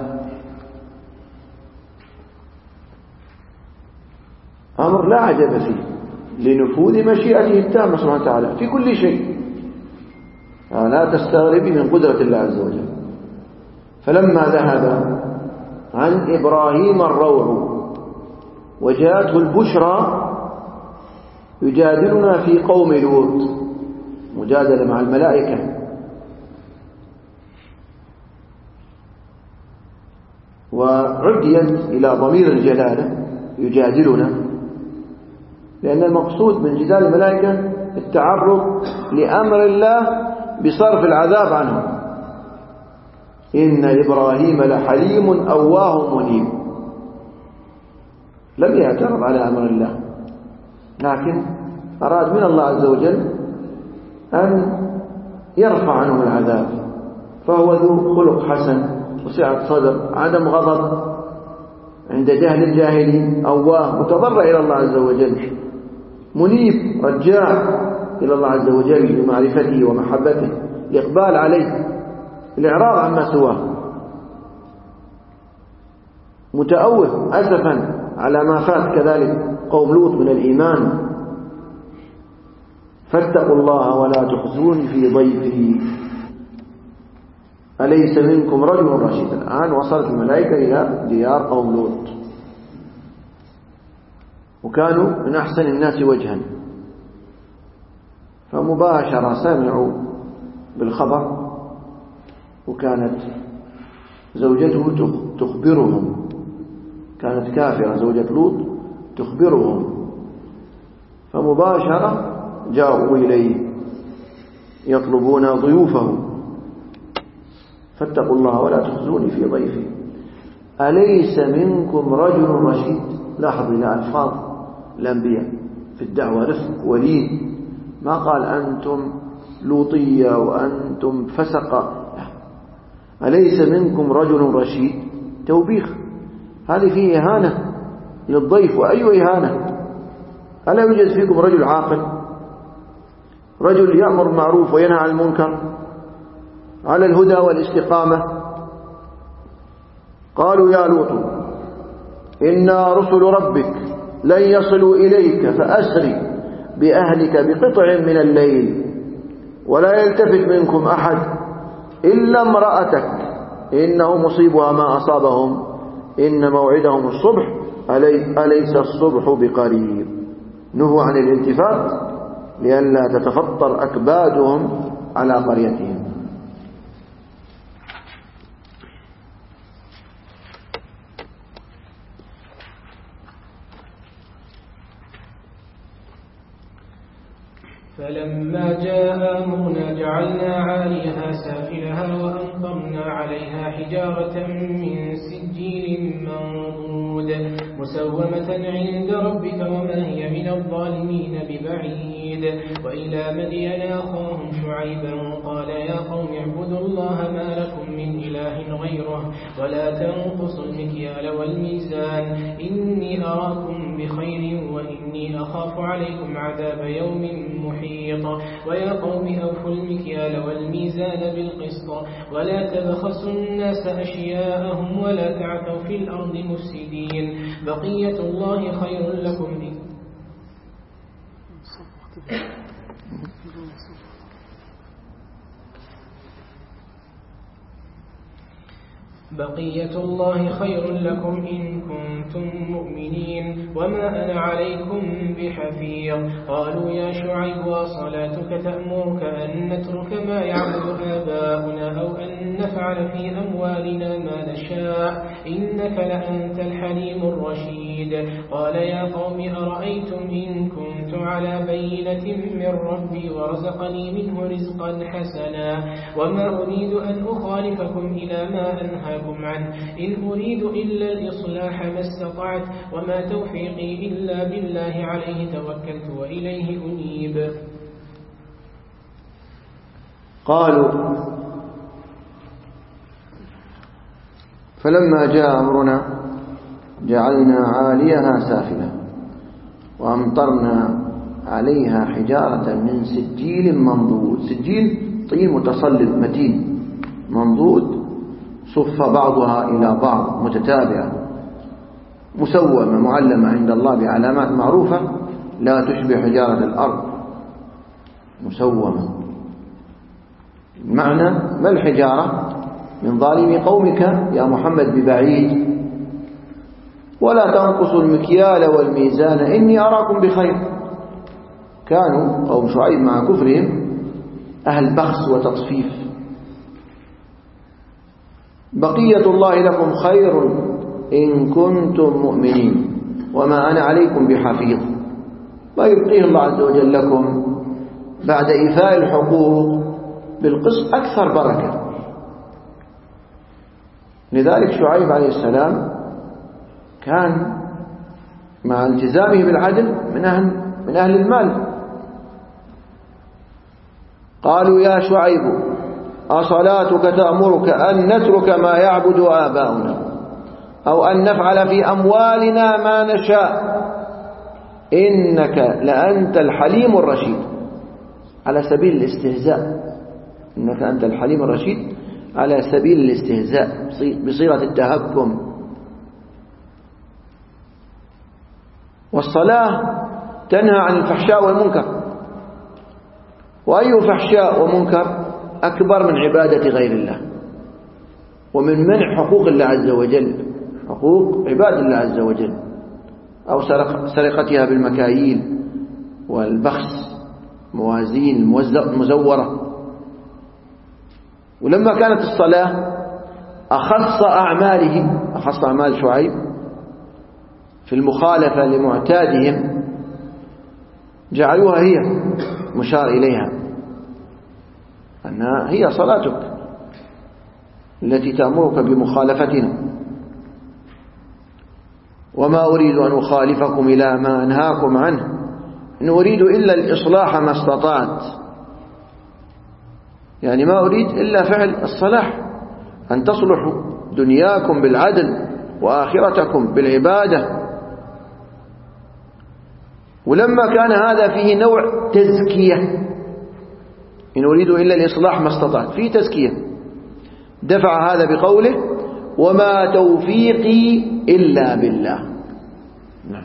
أمر لا عجب فيه لنفوذ مشيئته التامة سبحانه وتعالى في كل شيء، لا تستغربي من قدرة الله عز وجل. فلما ذهب عن إبراهيم الروع وجاءته البشرى يجادلنا في قوم لوط، مجادلة مع الملائكة، وعديت إلى ضمير الجلالة يجادلنا، لأن المقصود من جدال الملائكة التعرض لأمر الله بصرف العذاب عنهم. إن إبراهيم لحليم أواه منيب، لم يعترض على أمر الله، لكن أراد من الله عز وجل أن يرفع عنه العذاب، فهو ذو خلق حسن وسعة صدر، عدم غضب عند جهل الجاهلين، أواه متضرع إلى الله عز وجل، منيب رجاع إلى الله عز وجل بمعرفته ومحبته، الإقبال عليه، الإعراض عما سواه، متأوه أسفا على ما فات كذلك قوم لوط من الإيمان. فاتقوا الله ولا تخزوني في ضيفه أليس منكم رجل رشيد. الآن وصلت الملائكة إلى ديار قوم لوط، وكانوا من أحسن الناس وجها، فمباشرة سمعوا بالخبر، وكانت زوجته تخبرهم، كانت كافرة زوجة لوط تخبرهم، فمباشرة جاءوا إليه يطلبون ضيوفه. فاتقوا الله ولا تخزوني في ضيفي أليس منكم رجل رشيد. لاحظ إلى ألفاظ الأنبياء في الدعوة رفق ولين، ما قال أنتم لوطية وأنتم فسقة، أليس منكم رجل رشيد؟ توبيخ، هذه فيه إهانة للضيف. وأي إهانة؟ ألا يوجد فيكم رجل عاقل، رجل يأمر بالمعروف وينهى عن المنكر على الهدى والاستقامة؟ قالوا يا لوط إنا رسل ربك لن يصلوا إليك فأسري بأهلك بقطع من الليل ولا يلتفت منكم أحد إلا امرأتك إنه مصيبها ما أصابهم إن موعدهم الصبح أليس الصبح بقريب. نهوا عن الالتفات لئلا تتفطر أكبادهم على قريتهم. فلما جاء أمرنا جعلنا عاليها سافلها وأمطرنا عليها حجارة من سجيل منضود مسومة عند ربك وما هي من الظالمين ببعيد. وإلى مدين أخاهم شعيبا قال يا قوم اعبدوا الله ما لكم من إله غيره ولا تنقصوا المكيال والميزان إني أراكم بخير وإني أخاف عليكم عذاب يوم محيط. ويا قوم أوفوا المكيال والميزان بالقسط ولا تبخسوا الناس أشياءهم ولا تعثوا في الأرض مفسدين بقية الله خير لكم إن بقية الله خير لكم إن كنتم مؤمنين وما أنا عليكم بحفيظ. قالوا يا شعيب وصلاتك تأمرك أن نترك ما يعبد آباؤنا أو أن نفعل في أموالنا ما نشاء إنك لأنت الحليم الرشيد. قال يا قوم أرأيتم إن كنت على بينة من ربي ورزقني منه رزقا حسنا وما أريد أن أخالفكم إلى ما أنهاكم عنه إن أريد إلا الإصلاح ما استطعت وما توفيقي إلا بالله عليه توكلت وإليه أنيب. قالوا فلما جاء أمرنا جعلنا عاليها سافلة وأمطرنا عليها حجارة من سجيل منضود. سجيل طين متصلب متين منضود صف بعضها إلى بعض متتابعة مسومة معلمة عند الله بعلامات معروفة لا تشبه حجارة الأرض مسومة. المعنى ما الحجارة؟ من ظالم قومك يا محمد ببعيد ولا تنقصوا المكيال والميزان إني أراكم بخير. كانوا قوم شعيب مع كفرهم أهل بخس وتطفيف. بقية الله لكم خير إن كنتم مؤمنين وما أنا عليكم بحفيظ. ما يبقيه الله عز وجل لكم بعد إيفاء الحقوق بالقسط أكثر بركة. لذلك شعيب عليه السلام كان مع التزامه بالعدل من أهل, من أهل المال. قالوا يا شعيب أصلاتك تأمرك أن نترك ما يعبد آباؤنا أو أن نفعل في أموالنا ما نشاء إنك لأنت الحليم الرشيد على سبيل الاستهزاء. إنك أنت الحليم الرشيد على سبيل الاستهزاء بصيغة التهكم. والصلاة تنهى عن الفحشاء والمنكر، وأي فحشاء ومنكر أكبر من عبادة غير الله ومن منع حقوق الله عز وجل، حقوق عباد الله عز وجل، أو سرقتها بالمكاييل والبخس موازين المزورة. ولما كانت الصلاة أخص أعماله أخص أعمال شعيب في المخالفة لمعتادهم جعلوها هي مشار إليها أنها هي صلاتك التي تأمرك بمخالفتنا وما أريد أن أخالفكم إلى ما أنهاكم عنه إن أريد إلا الإصلاح ما استطعت. يعني ما أريد إلا فعل الصلاح أن تصلحوا دنياكم بالعدل وآخرتكم بالعبادة. ولما كان هذا فيه نوع تزكية، إن أريد إلا الإصلاح ما استطعت، فيه تزكية، دفع هذا بقوله وما توفيقي إلا بالله. نعم.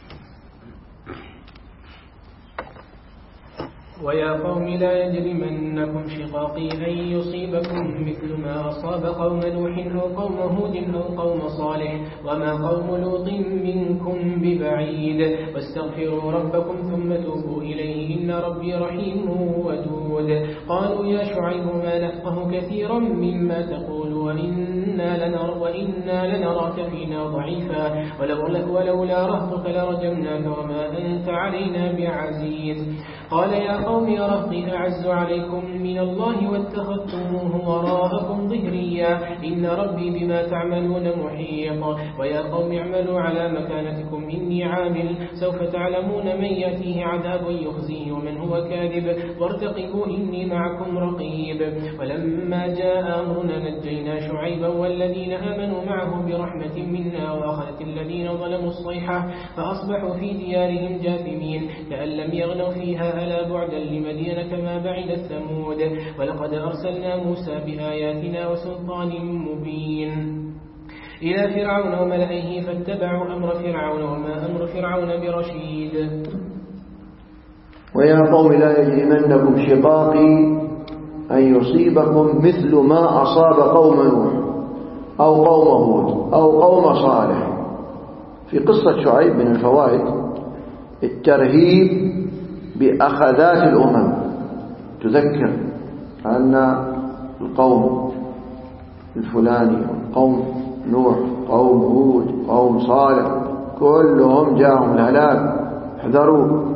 ويا قوم لا يجرمنكم شقاقي أن يصيبكم مثل ما أصاب قوم نوح أو قوم هود أو قوم صالح وما قوم لوط منكم ببعيد واستغفروا ربكم ثم توبوا إليه إن ربي رحيم ودود. قالوا يا شعيب ما نفقه كثيرا مما تقول وإنا لنر وإنا لنراك فينا ضعيفا ولولا رهطك لرجمناك وما أنت علينا بعزيز. قال يا قوم رهطي أعز عليكم من الله واتخذتموه وراءكم ظهريا إن ربي بما تعملون محيط. ويا قوم اعملوا على مكانتكم إني عامل سوف تعلمون من يأتيه عذاب يخزيه ومن هو كاذب وارتقبوا إني معكم رقيب. ولما جاء أمرنا نجينا شعيبا والذين آمنوا معه برحمة منا وأخذت الذين ظلموا الصيحة فأصبحوا في ديارهم جاثمين كأن لم يغنوا فيها ألا بعدا لمدين كما بعد الثمود. ولقد أرسلنا موسى بآياتنا وسلطان مبين إلى فرعون وملئه فاتبعوا أمر فرعون وما أمر فرعون برشيد. ويا قوم لا يجرمنكم شقاقي أن يصيبكم مثل ما أصاب قوم نوح أو قوم هود أو قوم صالح. في قصة شعيب من الفوائد الترهيب بأخذات الأمم، تذكر أن القوم الفلاني قوم نوح قوم هود قوم صالح كلهم جاءهم الهلاك، احذروا.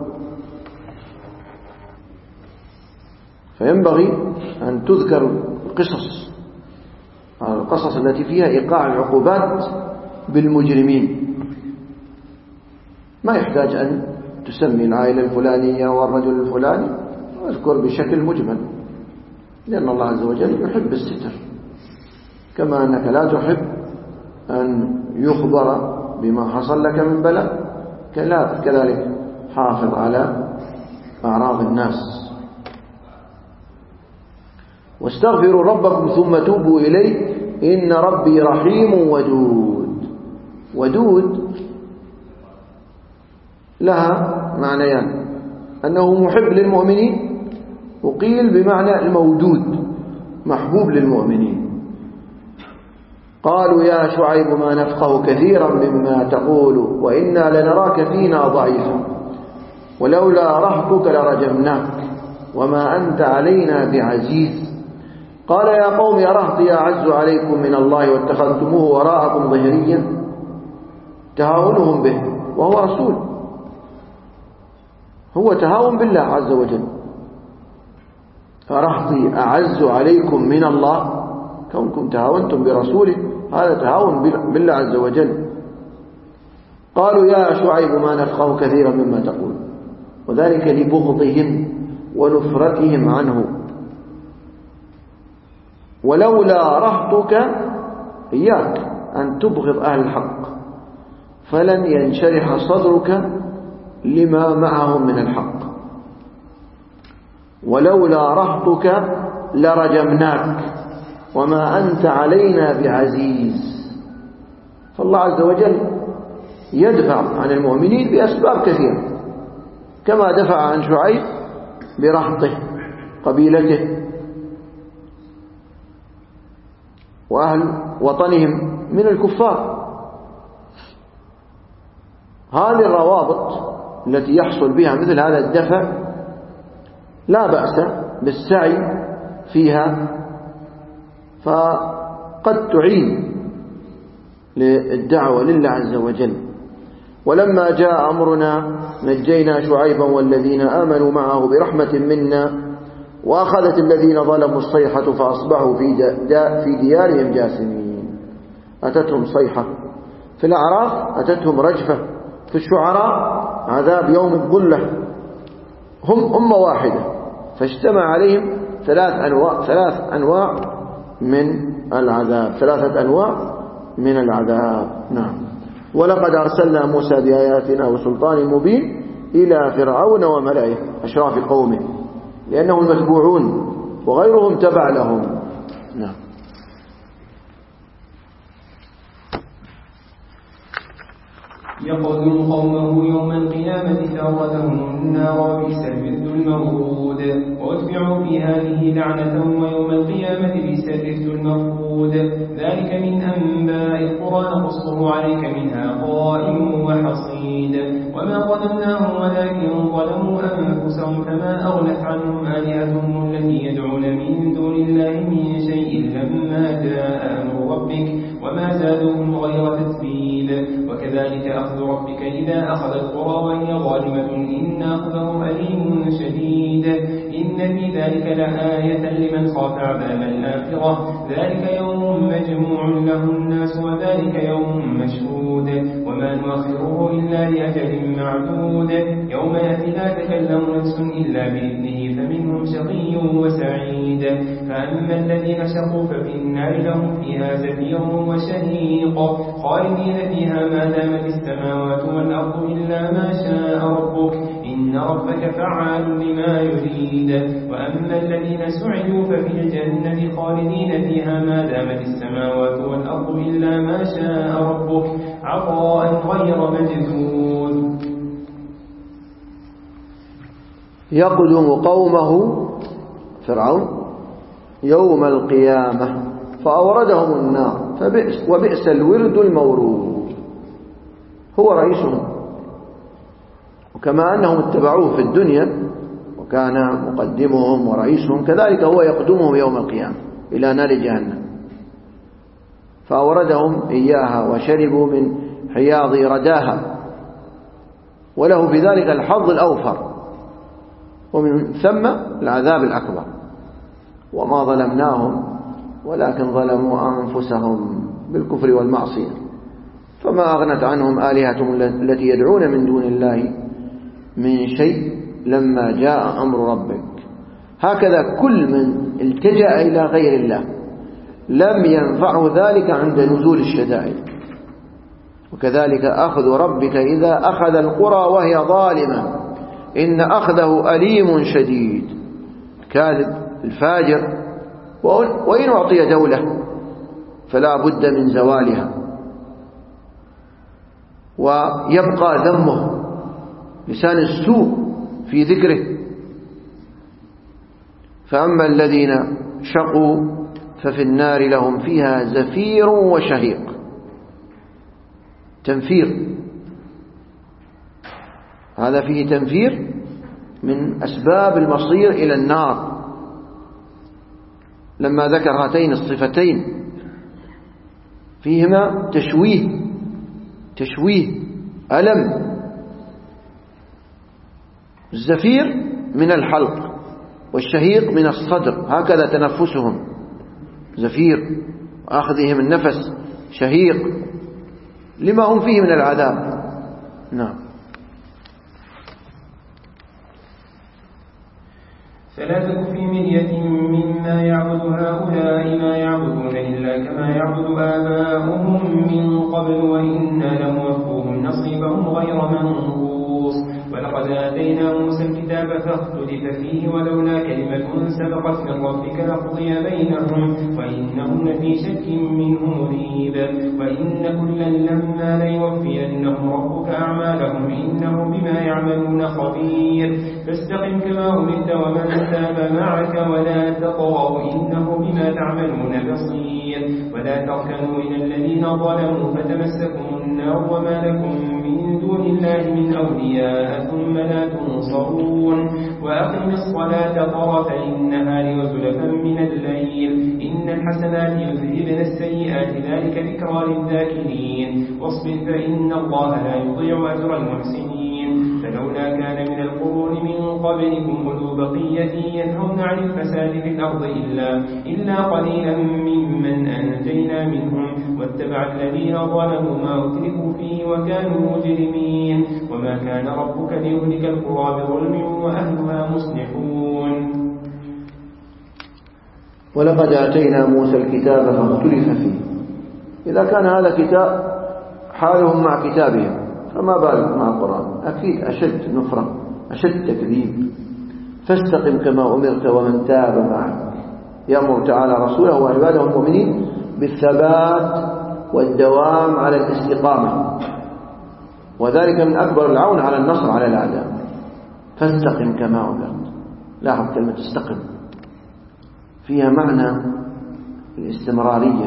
فينبغي أن تذكر القصص القصص التي فيها إيقاع العقوبات بالمجرمين، ما يحتاج أن تسمي العائلة الفلانية والرجل الفلاني، واذكر بشكل مجمل، لأن الله عز وجل يحب الستر، كما أنك لا تحب أن يخبر بما حصل لك من بلاء، كذلك حافظ على أعراض الناس. واستغفروا ربكم ثم توبوا إليه إن ربي رحيم ودود. ودود لها معنيان، أنه محب للمؤمنين، وقيل بمعنى المودود محبوب للمؤمنين. قالوا يا شعيب ما نفقه كثيرا مما تقول وإنا لنراك فينا ضعيفا ولولا رهطك لرجمناك وما أنت علينا بعزيز. قال يا قوم يا رهطي أعز عليكم من الله واتخذتموه وراءكم ظهريا، تهاونهم به وهو رسول، هو تهاون بالله عز وجل. رهطي أعز عليكم من الله، كونكم تهاونتم برسوله هذا تهاون بالله عز وجل. قالوا يا شعيب ما نفقه كثيرا مما تقول، وذلك لبغضهم ونفرتهم عنه. ولولا رهطك إياك أن تبغض أهل الحق فلن ينشرح صدرك لما معهم من الحق، ولولا رهطك لرجمناك وما أنت علينا بعزيز. فالله عز وجل يدفع عن المؤمنين بأسباب كثيرة، كما دفع عن شعيب برهطه قبيلته وأهل وطنهم من الكفار. هذه الروابط التي يحصل بها مثل هذا الدفع لا بأس بالسعي فيها، فقد تعين للدعوة لله عز وجل. ولما جاء أمرنا نجينا شعيبا والذين آمنوا معه برحمة منا وأخذت الذين ظلموا الصيحة فأصبحوا في, في ديارهم جاثمين. أتتهم صيحة في الأعراف، أتتهم رجفة في الشعراء، عذاب يوم الظلة. هم أمة واحدة فاجتمع عليهم ثلاث أنواع, ثلاث أنواع من العذاب، ثلاثة أنواع من العذاب. نعم. ولقد أرسلنا موسى بآياتنا وسلطان مبين إلى فرعون وملئه أشراف قومه لأنهم المتبوعون وغيرهم تبع لهم. نعم. يقدم قومه يوم القيامة فأوردهم النار وبئس الرد المورود وأتبعوا في هذه لعنة ويوم القيامة بئس الرد المفقود ذلك من أنباء القرى نقصه عليك منها قائم وحصيد وما ظلمناهم ولكن ظلموا أنفسهم فما أغنت عنهم آلهتهم التي يدعون من دون الله من شيء لما جاء أمر ربك وما زادوهم غير تتبيب وكذلك أخذ ربك إذا أخذ القرى وهي ظالمة إن أخذه أليم شديد إن في ذلك لآية لمن خاف عذاب الآخرة ذلك يوم مجموع له الناس وذلك يوم مشهود وما نؤخره إلا لأجل معدود يوم يأتي لا تكلم نفس إلا بإذنه فمنهم شقي وسعيد فأما الذين شقوا ففي النار لهم فيها زفير وشهيق خالدين فيها ما دامت السماوات والأرض إلا ما شاء ربك إن ربك فعال لما يريد وأما الذين سعدوا ففي الجنة خالدين فيها ما دامت السماوات والأرض إلا ما شاء ربك عطاء غير مجدود. يقدم قومه فرعون يوم القيامة فأوردهم النار فبئس وبئس الورد المورود. هو رئيسهم وكما أنهم اتبعوه في الدنيا وكان مقدمهم ورئيسهم كذلك هو يقدمهم يوم القيامة إلى نار جهنم فأوردهم إياها وشربوا من حياض رداها وله في ذلك الحظ الأوفر ومن ثم العذاب الأكبر. وما ظلمناهم ولكن ظلموا أنفسهم بالكفر والمعصية فما أغنت عنهم آلهتهم التي يدعون من دون الله من شيء لما جاء أمر ربك. هكذا كل من التجأ إلى غير الله لم ينفعه ذلك عند نزول الشدائد. وكذلك أخذ ربك إذا أخذ القرى وهي ظالمة إن أخذه أليم شديد. كاذب الفاجر وإن أعطي دولة فلا بد من زوالها ويبقى ذمه لسان السوء في ذكره. فأما الذين شقوا ففي النار لهم فيها زفير وشهيق. تنفير هذا فيه تنفير من أسباب المصير إلى النار لما ذكر هاتين الصفتين فيهما تشويه تشويه ألم. الزفير من الحلق والشهيق من الصدر هكذا تنفسهم زفير وأخذهم النفس شهيق لما هم فيه من العذاب. نعم. فلا تك في مرية مما يعبد هؤلاء ما يعبدون إلا كما يعبد آباؤهم من قبل وإنا لموفوهم نصيبهم غير منقوص. ولقد آتينا موسى الكتاب فاختلف فيه ولولا كلمة سبقت من ربك لقضي بينهم وإنهم لفي شك منه مريب. وإن كلا لما ليوفينهم ربك أعمالهم إنه بما يعملون خبير. فاستقم كما أمرت ومن تاب معك ولا تطغوا إنه بما تعملون بصير. ولا تركنوا إلى الذين ظلموا فتمسكم النار وما لكم من دون الله من أولياء ثم لا تنصرون. وأقم الصلاة طرفي النهار وزلفا من الليل إن الحسنات يذهبن السيئات ذلك ذكرى للذاكرين. واصبر فإن الله لا يضيع أجر المحسنين. فلولا كان من القرون من قبلكم أولو بقية ينهون عن الفساد في الأرض إلا, إلا قليلا ممن أنجينا منهم واتبع الذين ظلموا ما أتركوا فيه وكانوا مجرمين. وما كان ربك ليهلك القرى بظلم وأهلها مصلحون. ولقد آتينا موسى الكتاب فاختلف فيه. إذا كان هذا كتاب حالهم مع كتابهم، فما بالك مع القرآن؟ أكيد أشد نفرة، أشد تكذيب. فاستقم كما أمرت ومن تاب معك. يأمر تعالى رسوله وعباده المؤمنين بالثبات والدوام على الاستقامة، وذلك من أكبر العون على النصر على الأعداء. فاستقم كما أمرت. لاحظ كلمة استقم فيها معنى الاستمرارية.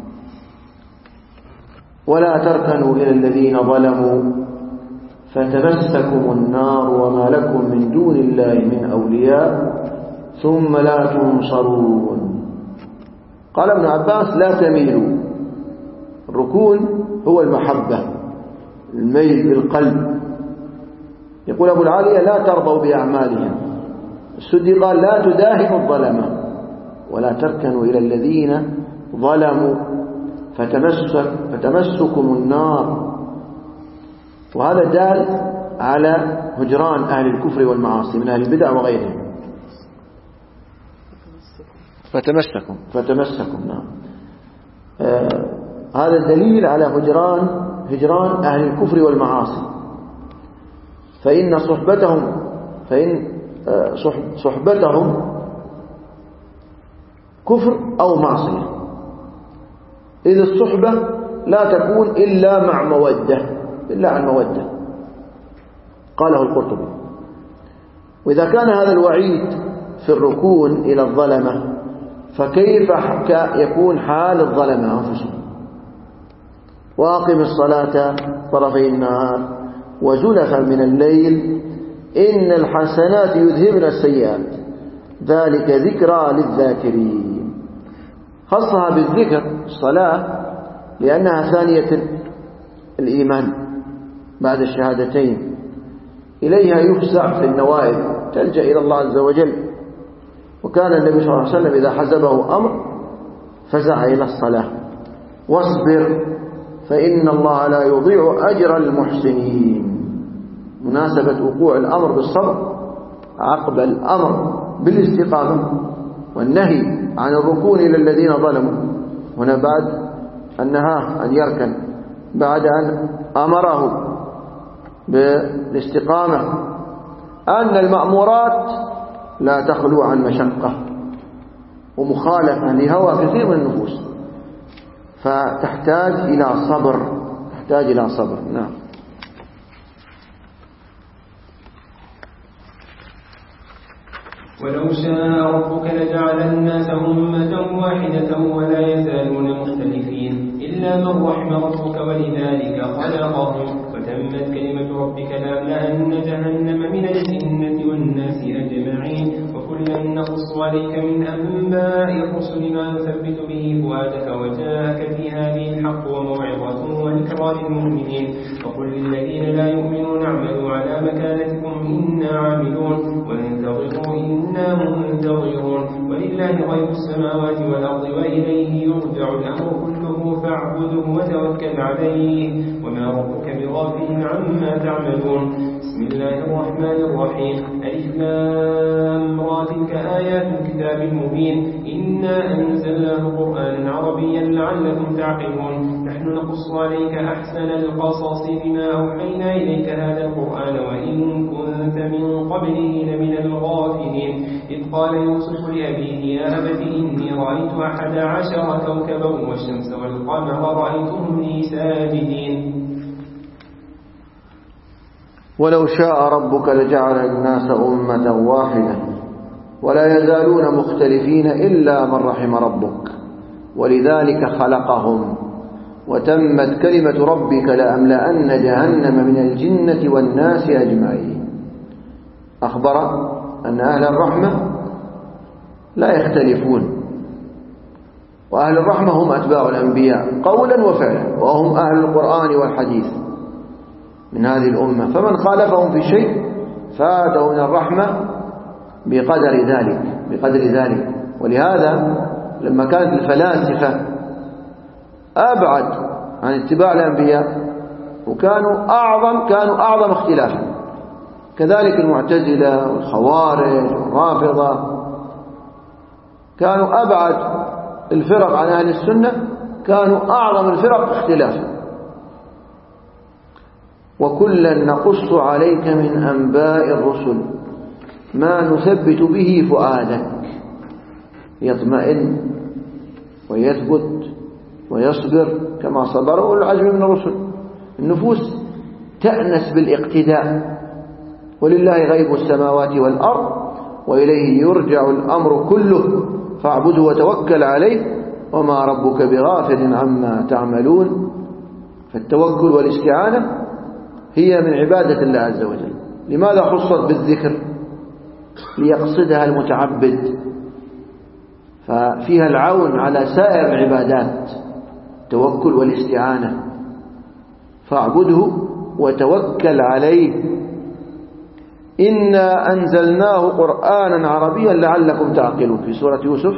ولا تركنوا إلى الذين ظلموا فتمسكم النار وما لكم من دون الله من أولياء ثم لا تنصرون. قال ابن عباس لا تميلوا. الركون هو المحبة، الميل بالقلب. يقول أبو العالية لا ترضوا بأعمالهم. السدي قال لا تداهنوا الظلمة ولا تركنوا إلى الذين ظلموا فتمسك فتمسكم النار. وهذا دال على هجران أهل الكفر والمعاصي من أهل البدع وغيرهم. فتمسكم فتمسكم نعم. آه هذا دليل على هجران هجران أهل الكفر والمعاصي. فإن صحبتهم فإن آه صحبتهم كفر أو معصية. إذ الصحبة لا تكون إلا مع مودة، إلا عن مودة، قاله القرطبي. وإذا كان هذا الوعيد في الركون إلى الظلمة، فكيف يكون حال الظلمة أنفسهم؟ وأقم الصلاة طرفي النهار وزلفا من الليل إن الحسنات يذهبن السيئات ذلك ذكرى للذاكرين. خصها بالذكر الصلاة لأنها ثانية الإيمان بعد الشهادتين، إليها يفزع في النوائب، تلجأ إلى الله عز وجل. وكان النبي صلى الله عليه وسلم إذا حزبه أمر فزع إلى الصلاة. واصبر فإن الله لا يضيع أجر المحسنين. مناسبة وقوع الأمر بالصبر عقب الأمر بالاستقامة والنهي عن الركون إلى الذين ظلموا. هنا بعد أن نهاه أن يركن بعد أن أمره بالاستقامة، أن المأمورات لا تخلو عن مشقة ومخالفة لهوى كثير من النفوس، فتحتاج إلى صبر، تحتاج إلى صبر. نعم. ولو شاء ربك لجعل الناس أمة واحدة ولا يزالون مختلفين إلا من رحم ربك ولذلك خلقهم وتمت كلمة ربك لأملأن جهنم من الجنة والناس أجمعين. وكلا نقص عليك من أنباء الرسل ما نثبت به فؤادك وجاءك في هذه الحق وموعظة وذكرى للمؤمنين. وقل للذين لا يؤمنون اعملوا على مكانتكم إنا عاملون وانتظروا إنا منتظرون ولله غيب السماوات والأرض وإليه يرجع الأمر كله فاعبده وتوكل عليه وما ربك بغافل عما تعملون. بسم الله الرحمن الرحيم. ألف لام را تلك آيات الكتاب المبين إنا أنزلناه قرآنا عربيا لعلكم تعقلون. نحن نقص عليك أحسن القصص بما أوحينا إليك هذا القرآن وإن كنت من قبله لمن الغافلين. إذ قال يوسف لأبيه يا أبت إني رأيت أحد عشر كوكبا والشمس والقمر رأيتهم لي ساجدين. ولو شاء ربك لجعل الناس أمة واحدة ولا يزالون مختلفين إلا من رحم ربك ولذلك خلقهم وتمت كلمة ربك لأملأن جهنم من الجنة والناس أجمعين. أخبر أن أهل الرحمة لا يختلفون، وأهل الرحمة هم أتباع الأنبياء قولا وفعلا، وهم أهل القرآن والحديث من هذه الأمة. فمن خالفهم في شيء فاته من الرحمة بقدر ذلك بقدر ذلك ولهذا لما كانت الفلاسفة أبعد عن اتباع الأنبياء وكانوا أعظم كانوا أعظم اختلافا، كذلك المعتزلة والخوارج والرافضة كانوا أبعد الفرق عن أهل السنة، كانوا أعظم الفرق اختلافا. وكلا نقص عليك من أنباء الرسل ما نثبت به فؤادك يطمئن ويثبت ويصبر كما صبر أولو العزم من الرسل. النفوس تأنس بالاقتداء، ولله غيب السماوات والأرض وإليه يرجع الأمر كله فاعبده وتوكل عليه وما ربك بغافل عما تعملون. فالتوكل والاستعانة هي من عبادة الله عز وجل. لماذا خصت بالذكر؟ ليقصدها المتعبد، ففيها العون على سائر العبادات، التوكل والاستعانة، فاعبده وتوكل عليه. إنا أنزلناه قرآنا عربيا لعلكم تعقلون. في سورة يوسف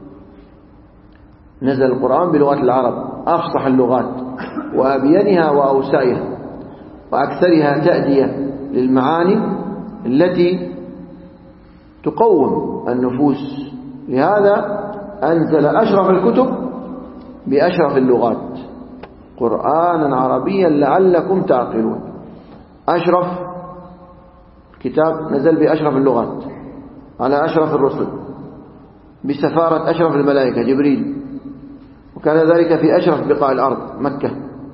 نزل القرآن بلغة العرب، أفصح اللغات وأبينها وأوسعها وأكثرها تأدية للمعاني التي تقوم النفوس. لهذا أنزل أشرف الكتب بأشرف اللغات، قرآنا عربيا لعلكم تعقلون. أشرف كتاب نزل بأشرف اللغات على أشرف الرسل بسفارة أشرف الملائكة جبريل، وكان ذلك في أشرف بقاع الأرض مكة.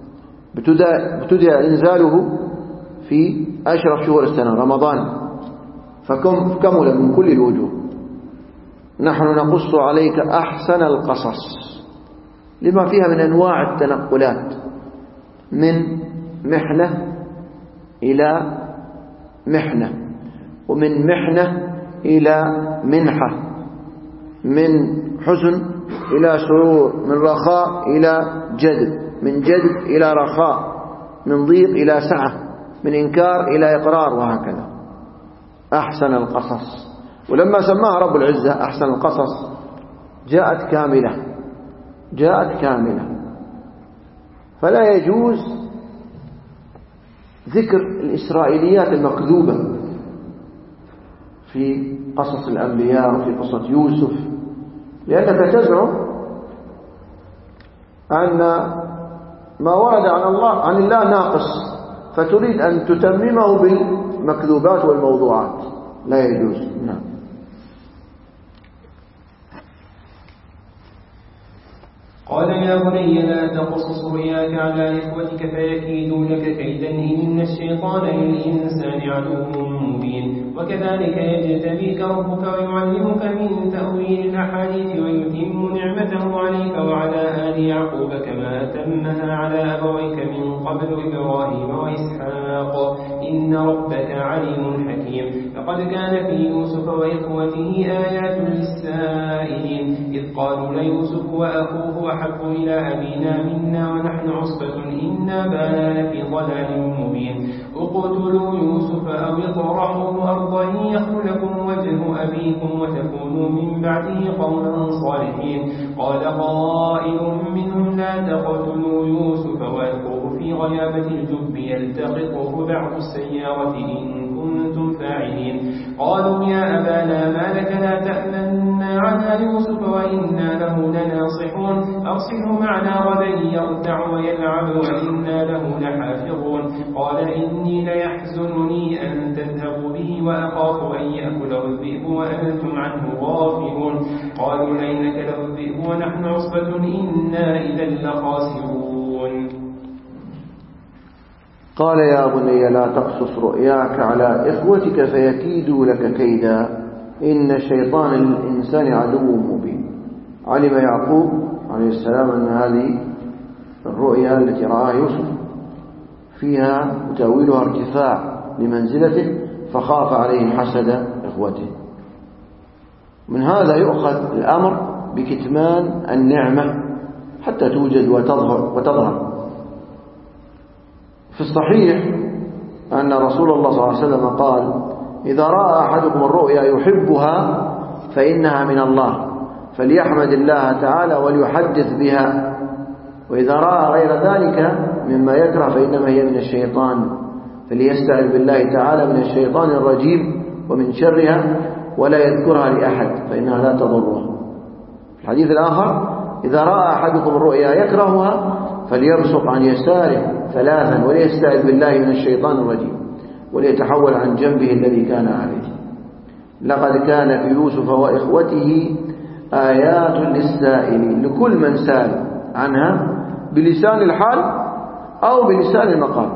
ابتدأ إنزاله في أشرف شهور السنة رمضان، فكمل من كل الوجوه. نحن نقص عليك أحسن القصص لما فيها من أنواع التنقلات، من محنة إلى محنة، ومن محنة إلى منحة، من حزن إلى سرور، من رخاء إلى جذب، من جذب إلى رخاء، من ضيق إلى سعة، من إنكار إلى إقرار، وهكذا. أحسن القصص. ولما سماها رب العزة أحسن القصص جاءت كاملة، جاءت كاملة. فلا يجوز ذكر الإسرائيليات المكذوبة في قصص الأنبياء وفي قصة يوسف، لأنك تزعم أن ما ورد عن الله عن الله ناقص، فتريد أن تتممه بالمكذوبات والموضوعات. لا يجوز. نعم. قال يا بني لا تقصص رؤياك على إخوتك فيكيدوا لك كيدا إن الشيطان للإنسان عدو مبين. وكذلك يجتبيك ربك ويعلمك من تأويل الأحاديث ويتم نعمته عليك وعلى آل يعقوب كما أتمها على أبويك من قبل إبراهيم وإسحاق إن ربك عليم حكيم. لقد كان في يوسف وإخوته آيات للسائلين إذ قالوا ليوسف وأخوه أحب إلى أبينا منا ونحن عصبة إنا بانا لفي ضلال مبين. اقتلوا يوسف أو اطرحوه أرضا يخل لكم وجه أبيكم وتكونوا من بعده قوما صالحين. قال قائل منهم لا تقتلوا يوسف وألقوه في غيابة الجب يلتقطه بعض السيارة إن كنتم فاعلين. قالوا يا أبانا ما لك لا تأمنا على يوسف وإنا له لناصحون أرسله معنا غدا يرتع ويلعب وإنا له لحافظون. قال إني ليحزنني أن تذهبوا به وأخاف أن يأكله الذئب وأنتم عنه غافلون. قالوا لئن أكله الذئب ونحن عصبة إنا إذا لخاسرون. قال يا بني لا تقصص رؤياك على إخوتك فيكيدوا لك كيدا إن الشيطان للإنسان عدو مبين. علم يعقوب عليه السلام أن هذه الرؤيا التي رآها يوسف فيها وتأويلها ارتفاع لمنزلته، فخاف عليه حسد إخوته. من هذا يؤخذ الأمر بكتمان النعمة حتى توجد وتظهر وتظهر. في الصحيح أن رسول الله صلى الله عليه وسلم قال إذا رأى أحدكم الرؤيا يحبها فإنها من الله فليحمد الله تعالى وليحدث بها، وإذا رأى غير ذلك مما يكره فإنما هي من الشيطان فليستعذ بالله تعالى من الشيطان الرجيم ومن شرها ولا يذكرها لأحد فإنها لا تضره. الحديث الآخر: إذا رأى أحدكم الرؤيا يكرهها فليبصق عن يساره ثلاثا وليستعذ بالله من الشيطان الرجيم وليتحول عن جنبه الذي كان عليه. لقد كان في يوسف وإخوته آيات للسائلين، لكل من سال عنها بلسان الحال أو بلسان المقال.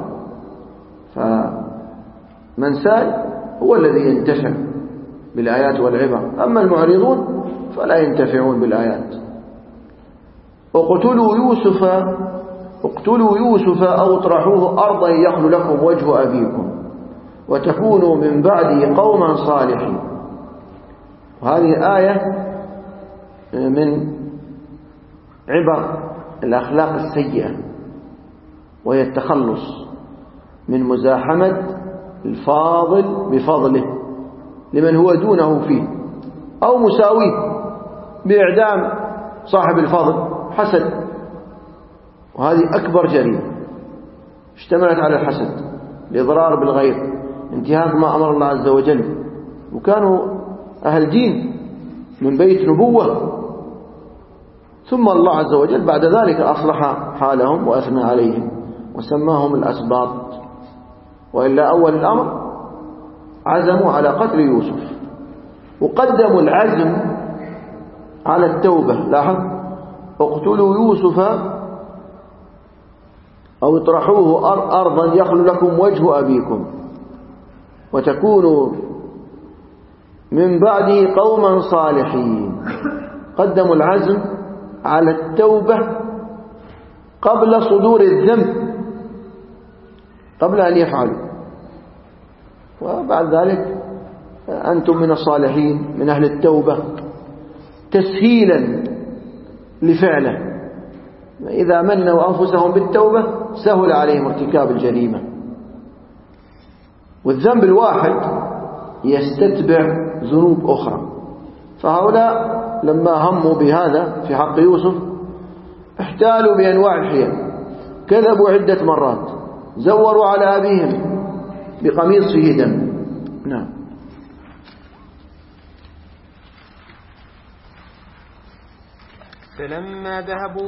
فمن سال هو الذي ينتفع بالآيات والعبر، أما المعرضون فلا ينتفعون بالآيات. اقتلوا يوسف اقتلوا يوسف أو اطرحوه أرضا يخل لكم وجه أبيكم وتكونوا من بعده قوما صالحين. وهذه آية من عبر الأخلاق السيئة، وهي التخلص من مزاحمة الفاضل بفضله لمن هو دونه فيه، أو مساويه بإعدام صاحب الفضل حسد. وهذه أكبر جريمة اشتملت على الحسد، الإضرار بالغير، انتهاك ما أمر الله عز وجل، وكانوا أهل دين من بيت نبوة، ثم الله عز وجل بعد ذلك أصلح حالهم وأثنى عليهم وسماهم الأسباط. وإلا أول الأمر عزموا على قتل يوسف وقدموا العزم على التوبة. لاحظ: اقتلوا يوسف أو اطرحوه أرضا يخل لكم وجه أبيكم وتكونوا من بعده قوما صالحين. قدموا العزم على التوبة قبل صدور الذنب، قبل أن يفعلوا، وبعد ذلك أنتم من الصالحين من أهل التوبة تسهيلا لفعله. إذا منوا أنفسهم بالتوبة سهل عليهم ارتكاب الجريمة. والذنب الواحد يستتبع ذنوب أخرى، فهؤلاء لما هموا بهذا في حق يوسف احتالوا بأنواع الحيل، كذبوا عدة مرات، زوروا على أبيهم بقميص فيه دم. نعم. فلما ذهبوا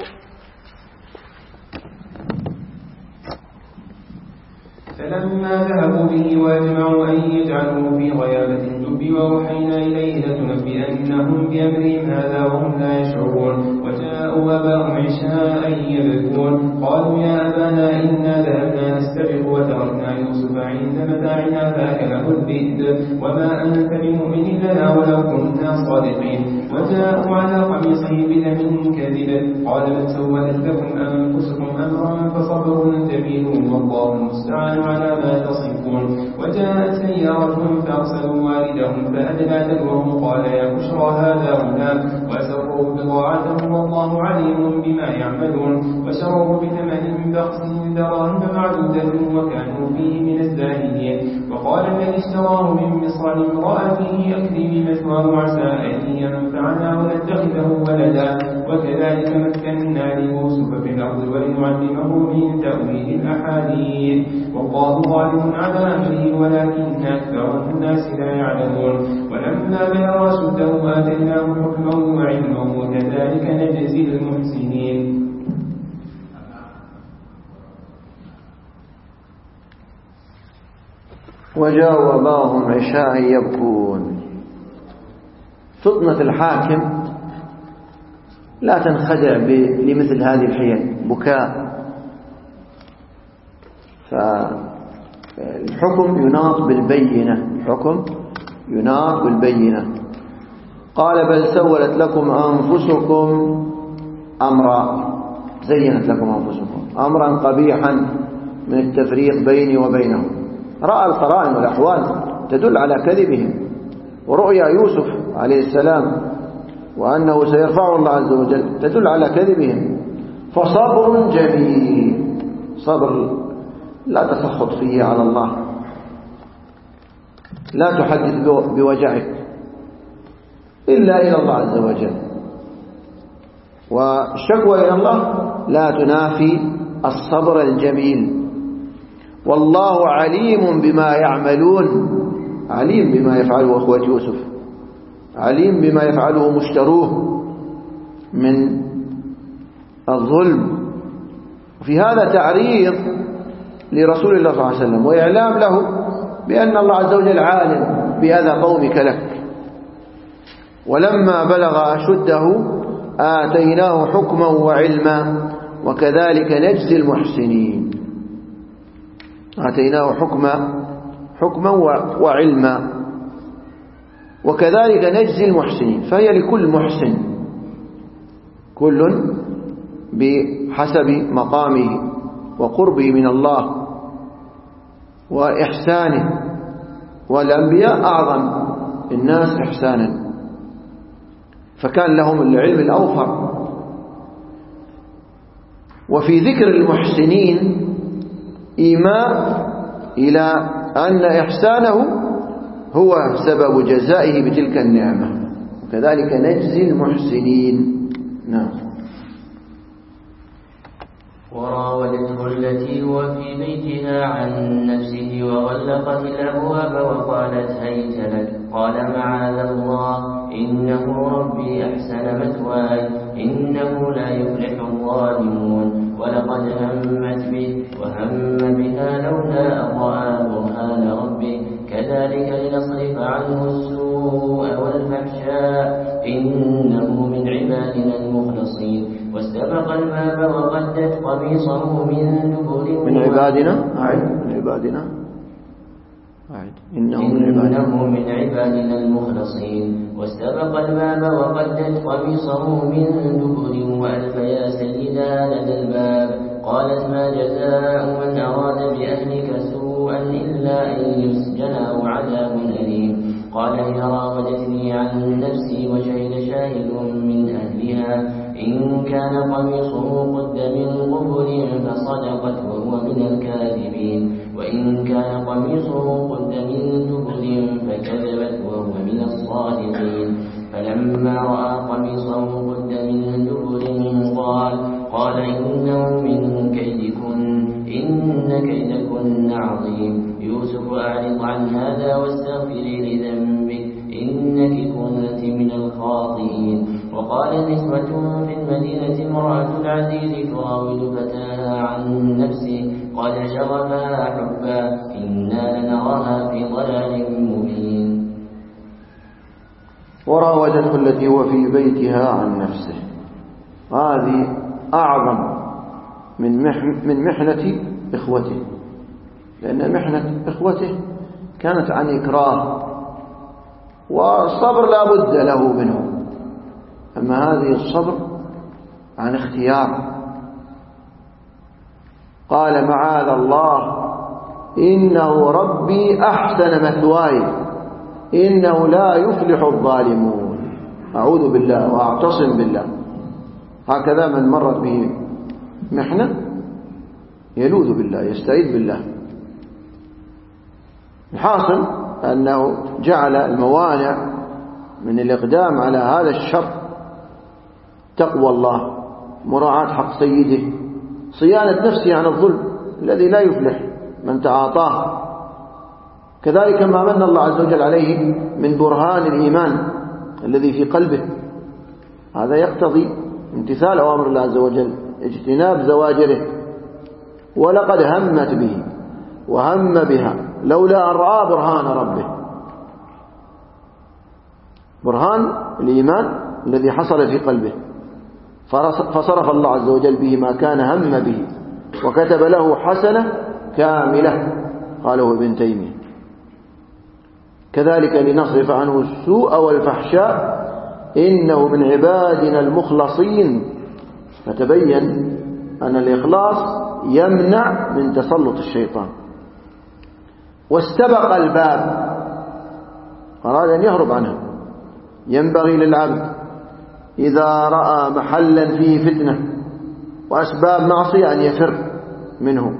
فلما ذهبوا به واجمعوا أن يجعلوه في غيابة الجب وأوحينا إليه لتنبئنهم بأمرهم هذا وهم لا يشعرون. وجاءوا أباهم عشاء يبكون قالوا يا أبانا إنا ذهبنا نستبق وتركنا يوسف عند متاعنا فأكله الذئب وما أنت بمؤمن لنا ولو كنا صادقين. وجاءوا على قميصه بدم كذب قال بل سولت لكم أنفسكم أمرا فصبر جميل والله المستعان على ما تصفون. وجاءت سيارة فأرسلوا واردهم فأدلى دلوه قال يا بشرى هذا غلام وأسروا بضاعته والله عليم بما يعملون. وشروه بثمن بخس دراهم معدودة وكانوا فيه من الزاهدين. وقال الذي اشتراه من مصر لامرأته أكرمي مثواه عسى أن ينفعنا ونتخذه ولدا وكذلك مكنا ليوسف في الأرض ولنعلمه من تأويل الأحاديث والله غالب على أمره ولكن أكثر الناس لا يعلمون. ولما بلغ أشده آتيناه حكما وعلما وكذلك نجزي المحسنين. وجاءوا أباهم عشاء يبكون. فطنة الحاكم لا تنخدع لمثل هذه الحيل، بكاء. فالحكم يناط بالبينة، الحكم يناط بالبينة. قال بل سولت لكم أنفسكم أمرا، زينت لكم أنفسكم أمرا قبيحا من التفريق بيني وبينهم. رأى القرائن والأحوال تدل على كذبهم، ورؤيا يوسف عليه السلام وأنه سيرفعه الله عز وجل تدل على كذبهم. فصبر جميل، صبر لا تسخط فيه على الله، لا تحدث بوجعك إلا إلى الله عز وجل. والشكوى إلى الله لا تنافي الصبر الجميل. والله عليم بما يعملون، عليم بما يفعله أخوة يوسف، عليم بما يفعله مشتروه، من الظلم. في هذا تعريض لرسول الله صلى الله عليه وسلم وإعلام له بأن الله عز وجل عالم بأذى قومك لك. ولما بلغ أشده آتيناه حكما وعلما وكذلك نجزي المحسنين. آتيناه حكما حكما وعلما وكذلك نجزي المحسنين. فهي لكل محسن، كل بحسب مقامه وقربه من الله وإحسانه، والأنبياء أعظم الناس إحسانا فكان لهم العلم الأوفر. وفي ذكر المحسنين إيماء إلى أن إحسانه هو سبب جزائه بتلك النعمة، وكذلك نجزي المحسنين. نعم. وراودته التي هو في بيتها عن نفسه وغلقت الأبواب وقالت هيت لك قال معاذ الله إنه ربي أحسن مثواي إنه لا يفلح الظالمون ولقد همت به وهم بها لولا أن رأى برهان ربه كذلك لنصرف عنه السوء والفحشاء إنه من عبادنا المخلصين واستبق الباب وقدت قميصه من دبر. من عبادنا أعد من عبادنا أعد إنه من عبادنا, إنه من عبادنا المخلصين واستبق الباب وقدت قميصه من دبر وألف يا سيدها لدى الباب قالت ما جزاء من أراد بأهلك سوءا إلا أن يسجن أو عذاب أليم. قال هي راودتني عن نفسي وشهد شاهد من أهلها إن كان قميصه قد من قبل فصدقت وهو من الكاذبين وإن كان قميصه قد من دبر فكذبت وهو من الصادقين. فلما رأى قميصه قد من دبر قال قال إنه من كيدكن إن كيدكن عظيم يوسف أعرض عن هذا واستغفري لذنبك إنك كنت من الخاطئين. وقال نسوة في المدينة امرأة العزيز تراود فتاها عن نفسه قد شغفها حبا إنا لنراها في ضلال مبين. وراودته التي هو في بيتها عن نفسه. هذه أعظم من من محنة إخوته، لأن محنة إخوته كانت عن إكراه والصبر لا بد له منه، أما هذه الصبر عن اختيار. قال معاذ الله إنه ربي أحسن مثواي إنه لا يفلح الظالمون. أعوذ بالله وأعتصم بالله. هكذا من مرت به محنة يلوذ بالله يستعيذ بالله. الحاصل أنه جعل الموانع من الإقدام على هذا الشر تقوى الله، مراعاة حق سيده، صيانة نفسه عن الظلم الذي لا يفلح من تعاطاه. كذلك ما من الله عز وجل عليه من برهان الإيمان الذي في قلبه، هذا يقتضي امتثال أوامر الله عز وجل، اجتناب زواجره. ولقد همت به وهم بها لولا أن رأى برهان ربه، برهان الإيمان الذي حصل في قلبه، فصرف الله عز وجل به ما كان هم به وكتب له حسنة كاملة. قاله ابن تيمية. كذلك لنصرف عنه السوء والفحشاء إنه من عبادنا المخلصين. فتبين أن الإخلاص يمنع من تسلط الشيطان. واستبق الباب، أراد أن يهرب عنها. ينبغي للعبد إذا رأى محلا فيه فتنة وأسباب معصية أن يفر منه.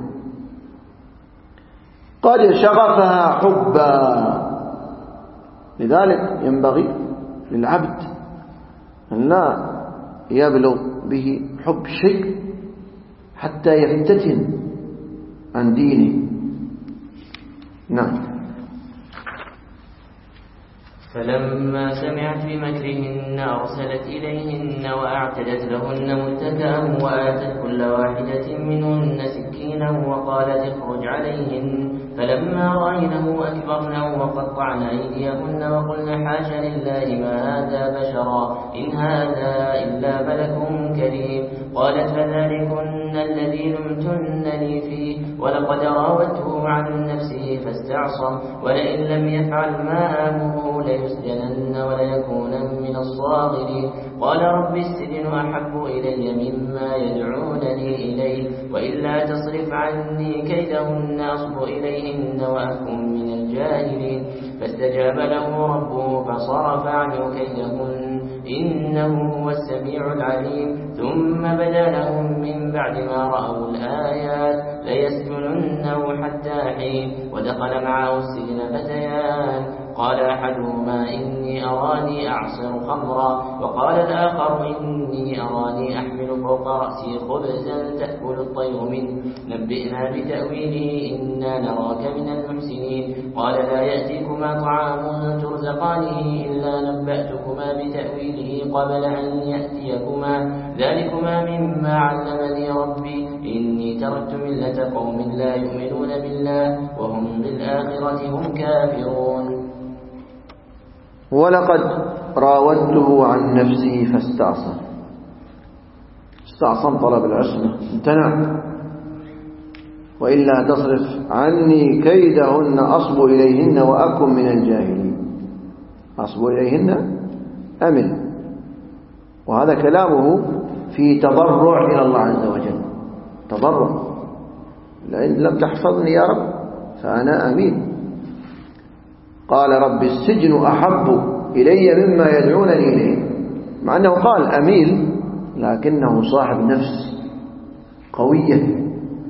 قد شغفها حبا، لذلك ينبغي للعبد أن لا يبلغ به حب شيء حتى يفتتن عن دينه. نعم. فلما سمعت بمكرهن أرسلت إليهن وأعتدت لهن متكأ وآتت كل واحدة منهن سكينا وقالت اخرج عليهن فلما رأينه أكبرنه وقطعن أيديهن وقلن حاش لله ما هذا بشرا إن هذا إلا ملك كريم قالت فذلكن الذي لمتنني فيه ولقد راودته عن نفسه فاستعصم ولئن لم يفعل ما آمره ليسجنن وليكونن من الصاغرين قال رب السجن أحب إلي مما يدعونني إليه وإلا تصرف عني كيدهن أصب إليهن وأكن من الجاهلين فاستجاب له ربه فصرف عنه كيدهن إنه هو السميع العليم ثم بدا لهم من بعد ما رأوا الآيات ليسجننه حتى حين ودخل معه السجن فتيان قال أحدهما إني أراني أعصر خمرا وقال الآخر إني أراني أحمل فوق رأسي خبزا تأكل الطير منه نبئنا بتأويله إنا نراك من المحسنين قال لا يأتيكما طعام ترزقانه إلا نبأتكما بتأويله قبل أن يأتيكما ذلكما مما علمني ربي إني تركت ملة قوم لا يؤمنون بالله وهم بالآخرة هم كافرون ولقد راودته عن نفسه فاستعصم استعصم طلب العصمة امتنع وإلا تصرف عني كيدهن أصب إليهن وأكن من الجاهلين أصب إليهن أمل وهذا كلامه في تضرع إلى الله عز وجل تضرع لئن لم تحفظني يا رب فأنا أمين قال رب السجن أحب إلي مما يدعونني إليه مع أنه قال أميل لكنه صاحب نفس قوية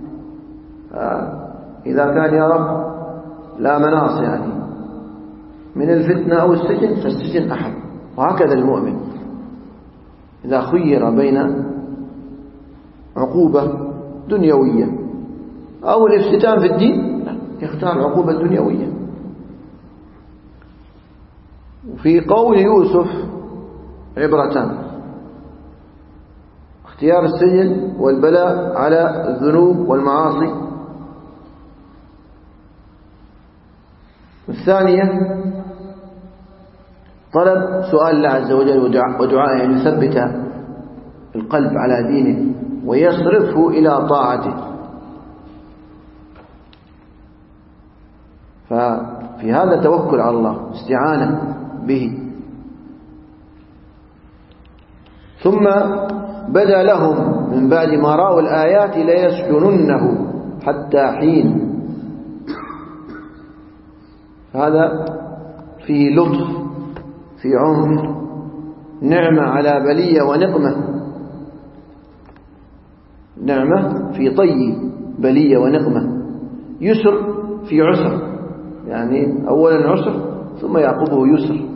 إذا كان يا رب لا مناص يعني من الفتنة أو السجن فالسجن أحب وهكذا المؤمن إذا خير بين عقوبة دنيوية أو الافتتان في الدين لا يختار العقوبة الدنيوية. وفي قول يوسف عبرتان اختيار السجن والبلاء على الذنوب والمعاصي والثانية طلب سؤال الله عز وجل ودعائه أن يثبت القلب على دينه ويصرفه إلى طاعته ففي هذا توكل على الله استعانة به. ثم بدا لهم من بعد ما رأوا الآيات ليسجننه حتى حين هذا فيه لطف في عمر نعمة على بلية ونقمة نعمة في طي بلية ونقمة يسر في عسر يعني أولا عسر ثم يعقبه يسر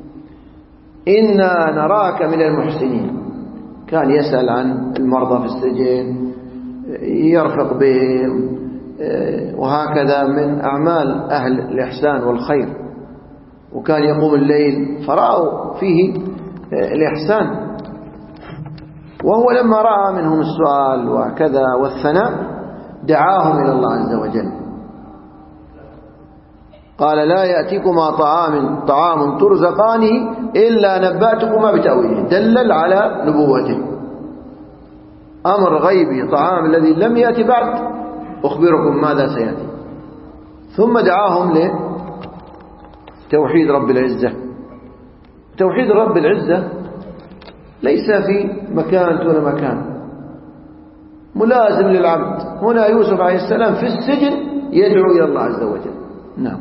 إنا نراك من المحسنين كان يسأل عن المرضى في السجن يرفق بهم وهكذا من أعمال أهل الإحسان والخير وكان يقوم الليل فرأوا فيه الإحسان وهو لما رأى منهم السؤال وكذا والثناء دعاهم إلى الله عز وجل قال لا يأتيكما طعام طعام ترزقانه إلا نبأتكما بتأويله دلل على نبوته أمر غيبي طعام الذي لم يأتي بعد أخبركم ماذا سيأتي ثم دعاهم لتوحيد رب العزة. توحيد رب العزة ليس في مكان دون مكان ملازم للعبد. هنا يوسف عليه السلام في السجن يدعو إلى الله عز وجل. نعم.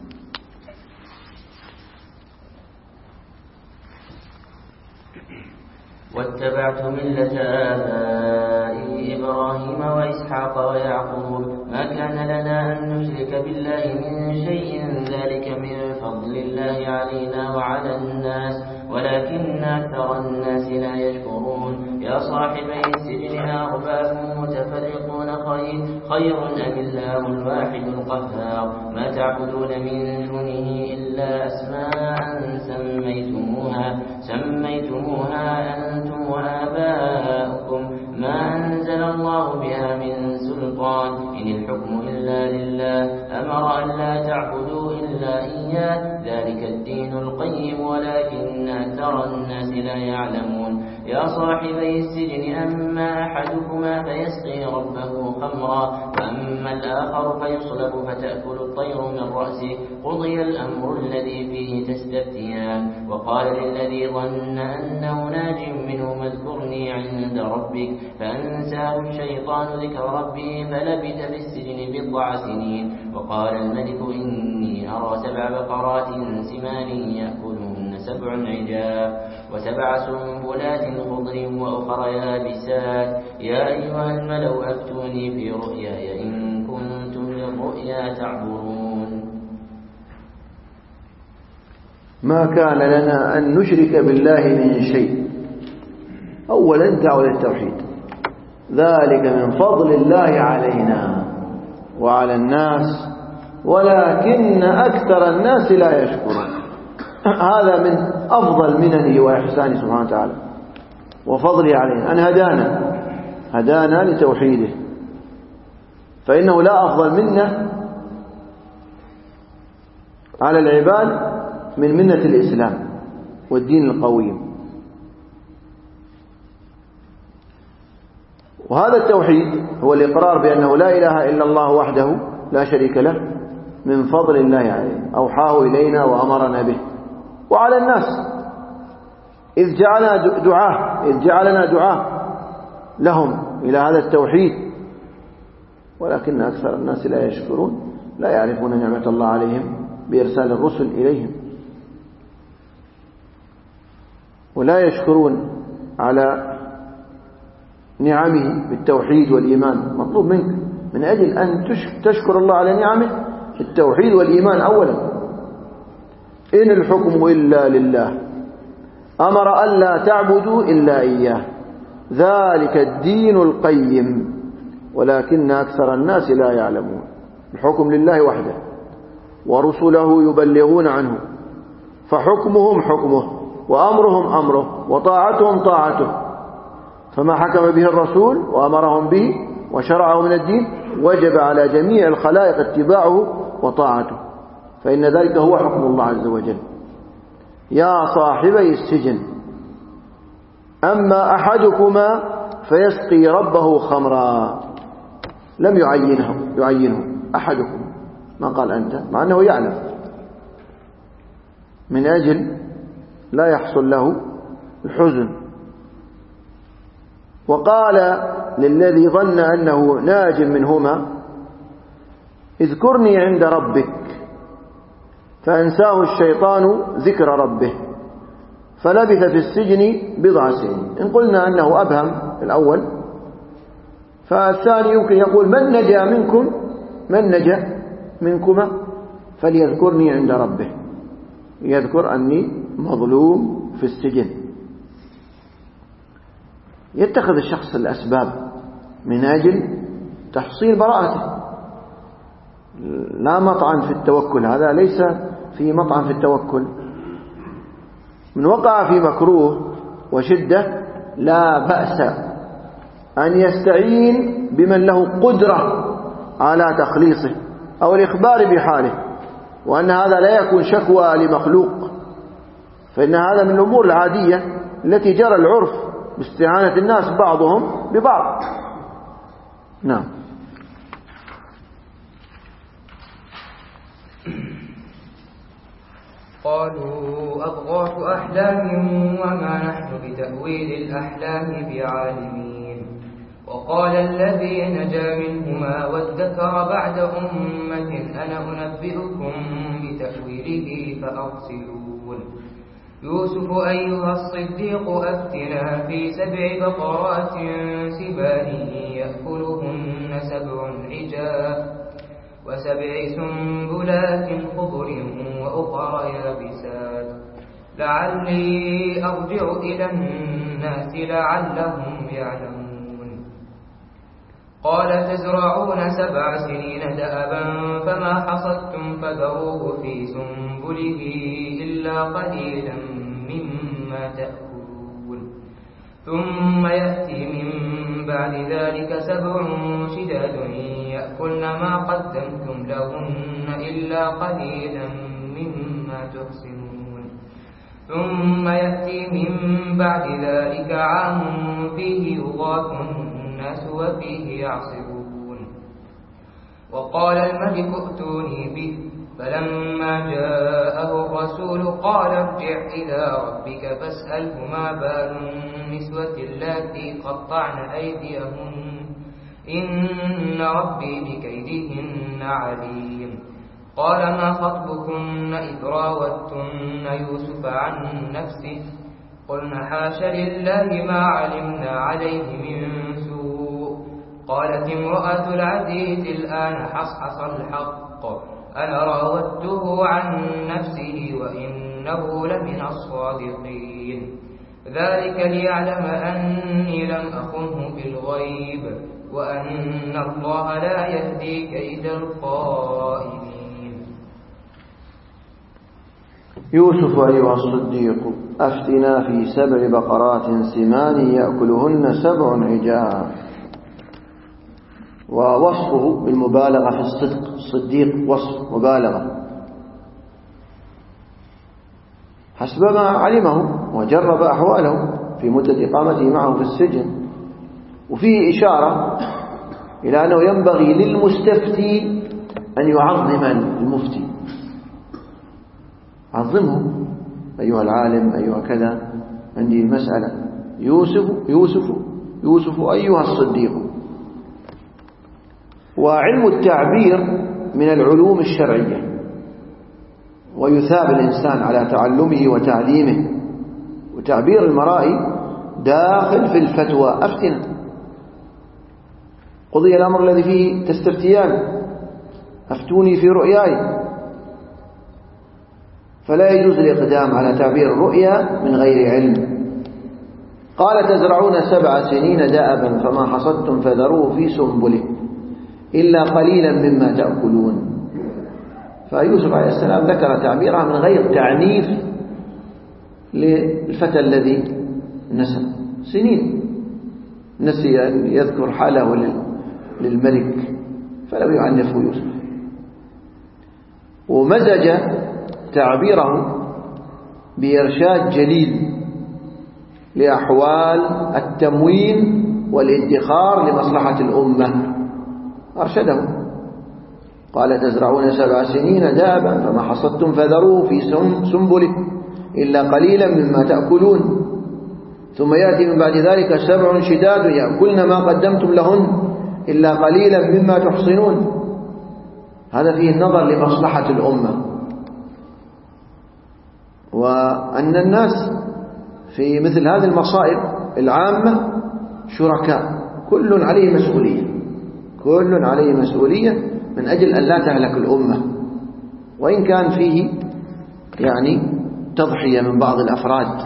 واتبعت ملة آبائي إبراهيم وإسحاق ويعقوب ما كان لنا أن نشرك بالله من شيء ذلك من فضل الله علينا وعلى الناس ولكن أكثر الناس لا يشكرون. يا صاحبي السجن أرباب متفرقون خير خير أم الله الواحد القهار ما تعبدون من دونه إلا أسماء سميتموها سميتموها أنتم وآباؤكم ما أنزل الله بها من سلطان إن الحكم إلا لله أمر أن لا تعبدوا إلا إياه ذلك الدين القيم ولكن أكثر الناس لا يعلمون يا صاحبي السجن أما أحدكما فيسقي ربه خمرا وأما الآخر فيصلب فتأكل الطير من رأسه قضي الأمر الذي فيه تستفتيان وقال للذي ظن أنه ناج منه اذكرني عند ربك فأنساه الشيطان ذكر ربه فلبث في السجن بضع سنين وقال الملك إني أرى سبع بقرات سمان يأكلهن سبع عجاف وسبع سنبلات خضر وأخرى يابسات يا أيها الملأ أفتوني في رؤياي إن كنتم للرؤيا تعبرون ما كان لنا أن نشرك بالله من شيء. أولا دعوة للتوحيد ذلك من فضل الله علينا وعلى الناس ولكن أكثر الناس لا يشكرون. هذا من أفضل مننه وإحسانه سبحانه وتعالى وفضله علينا أن هدانا هدانا لتوحيده فإنه لا أفضل منا على العباد من منة الإسلام والدين القويم. وهذا التوحيد هو الإقرار بأنه لا إله إلا الله وحده لا شريك له من فضل الله علينا أوحاه إلينا وأمرنا به وعلى الناس إذ جعلنا دعاء إذ جعلنا دعاء لهم إلى هذا التوحيد ولكن أكثر الناس لا يشكرون لا يعرفون نعمة الله عليهم بإرسال الرسل إليهم ولا يشكرون على نعمه بالتوحيد والإيمان. مطلوب منك من أجل أن تشكر الله على نعمه التوحيد والإيمان أولا. إن الحكم إلا لله أمر أن لا تعبدوا إلا إياه ذلك الدين القيم ولكن أكثر الناس لا يعلمون. الحكم لله وحده ورسله يبلغون عنه فحكمهم حكمه وأمرهم أمره وطاعتهم طاعته فما حكم به الرسول وأمرهم به وشرعه من الدين وجب على جميع الخلائق اتباعه وطاعته فإن ذلك هو حكم الله عز وجل. يا صاحبي السجن أما أحدكما فيسقي ربه خمرا لم يعينه يعينه أحدكم ما قال أنت مع أنه يعلم من أجل لا يحصل له الحزن. وقال للذي ظن أنه ناج منهما اذكرني عند ربك فأنساه الشيطان ذكر ربه فلبث في السجن بضع سنين. إن قلنا أنه أبهم الأول فالثاني يمكن يقول من نجا منكم من نجا منكما فليذكرني عند ربه يذكر أني مظلوم في السجن. يتخذ الشخص الأسباب من أجل تحصيل براءته. لا مطعن في التوكل هذا ليس في مطعن في التوكل. من وقع في مكروه وشدة لا بأس أن يستعين بمن له قدرة على تخليصه أو الإخبار بحاله وأن هذا لا يكون شكوى لمخلوق فإن هذا من الأمور العادية التي جرى العرف باستعانة الناس بعضهم ببعض. نعم. قالوا أضغاث أحلام وما نحن بتأويل الأحلام بعالمين. وقال الذي نجا منهما وادكر بعد أمة أنا أنبئكم بتأويله فأرسلون. يوسف أيها الصديق أفتنا في سبع بقرات سمان يأكلهن سبع عجاف وسبع سنبلات خضر وأخرى يابسات لعلي أرجع إلى الناس لعلهم يعلمون. قال تزرعون سبع سنين دأبا فما حصدتم فذروه في سنبله إلا قليلا مما تأكلون ثم يأتي من بعد ذلك سبع شداد يأكلن ما قدمتم لهن إلا قليلا مما تحصنون ثم يأتي من بعد ذلك عام فيه يغاث الناس وفيه يعصرون وقال الملك ائتوني به فلما جاءه الرسول قال ارجع إلى ربك فاسأله ما بال النسوة اللاتي قطعن أيديهن إن ربي بكيدهن عليم قال ما خطبكن إذ راوتن يوسف عن نفسه قلنا حاش لله ما علمنا عليه من سوء قالت امرأة العزيز الآن حصحص الحق أنا راودته عن نفسه وإنه لمن الصادقين ذلك ليعلم أني لم أخنه بالغيب وأن الله لا يهدي كيد الخائنين. يوسف أيها الصديق أفتنا في سبع بقرات سمان يأكلهن سبع عجاف. ووصفه بالمبالغة في الصدق، الصديق وصف مبالغة حسب ما علمه وجرب أحواله في مدة إقامته معه في السجن. وفيه إشارة إلى أنه ينبغي للمستفتي أن يعظم المفتي، عظمه أيها العالم أيها كذا، عندي مسألة يوسف يوسف يوسف أيها الصديق. وعلم التعبير من العلوم الشرعية، ويثاب الإنسان على تعلمه وتعليمه. وتعبير المرائي داخل في الفتوى. أفتنا، قضي الأمر الذي فيه تستفتيان، أفتوني في رؤياي. فلا يجوز الإقدام على تعبير الرؤيا من غير علم. قال تزرعون سبع سنين دأبا فما حصدتم فذروه في سنبله إلا قليلا مما تأكلون. فيوسف عليه السلام ذكر تعبيرها من غير تعنيف للفتى الذي نسى سنين، نسي أن يذكر حاله للملك فلم يعنفه يوسف. ومزج تعبيره بإرشاد جليل لأحوال التموين والادخار لمصلحة الأمة، أرشده. قال تزرعون سبع سنين دابا فما حصدتم فذروه في سنبله إلا قليلا مما تأكلون ثم يأتي من بعد ذلك سبع شداد يأكلن ما قدمتم لهن إلا قليلا مما تحصنون. هذا فيه النظر لمصلحة الأمة، وأن الناس في مثل هذه المصائب العامة شركاء، كل عليه مسؤولية، كل عليه مسؤولية من أجل أن لا تهلك الأمة، وإن كان فيه يعني تضحية من بعض الأفراد.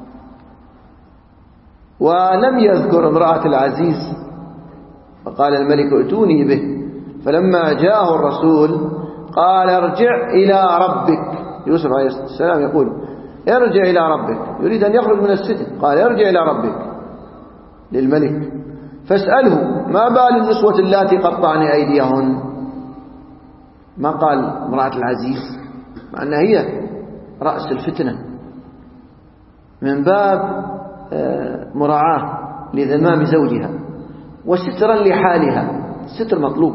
ولم يذكر امرأة العزيز، فقال الملك ائتوني به فلما جاءه الرسول قال ارجع إلى ربك. يوسف عليه السلام يقول ارجع إلى ربك، يريد أن يخرج من السجن، قال ارجع إلى ربك للملك فاسأله ما بال النسوة اللاتي قطعن أيديهن. ما قال امرأة العزيز مع أنها هي رأس الفتنة، من باب مراعاة لذمام زوجها وسترا لحالها، الستر مطلوب،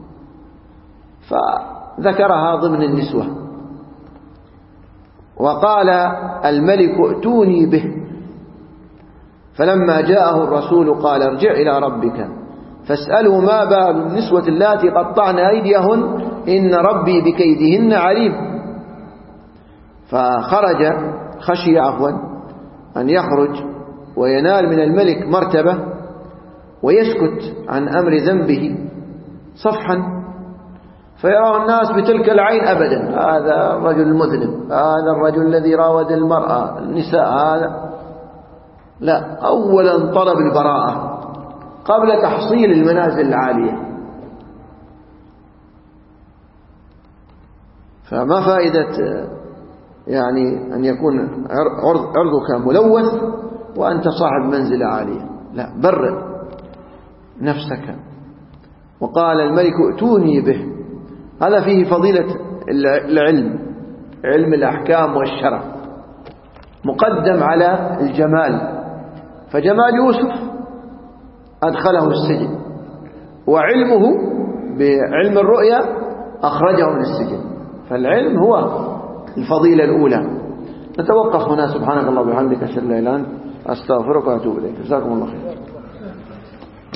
فذكرها ضمن النسوة. وقال الملك ائتوني به فلما جاءه الرسول قال ارجع إلى ربك فاسأله ما بال النسوة اللاتي قطعن أيديهن إن ربي بكيدهن عليم. فخرج خشي عفوا أن يخرج وينال من الملك مرتبة ويسكت عن أمر ذنبه صفحا فيراه الناس بتلك العين أبدا، هذا الرجل المذنب، هذا الرجل الذي راود المرأة النساء، هذا لا. أولا طلب البراءة قبل تحصيل المنازل العالية. فما فائدة يعني أن يكون عرضك ملوث وأنت صاحب منزلة عالية، لا، برئ نفسك. وقال الملك ائتوني به، هذا فيه فضيلة العلم، علم الأحكام والشرع مقدم على الجمال، فجمال يوسف أدخله السجن، وعلمه بعلم الرؤيا أخرجه من السجن، فالعلم هو الفضيلة الأولى. نتوقف هنا. سبحانك اللهم وبحمدك أشهد أن لا إله إلا أنت أستغفرك وأتوب إليك. جزاكم الله خير.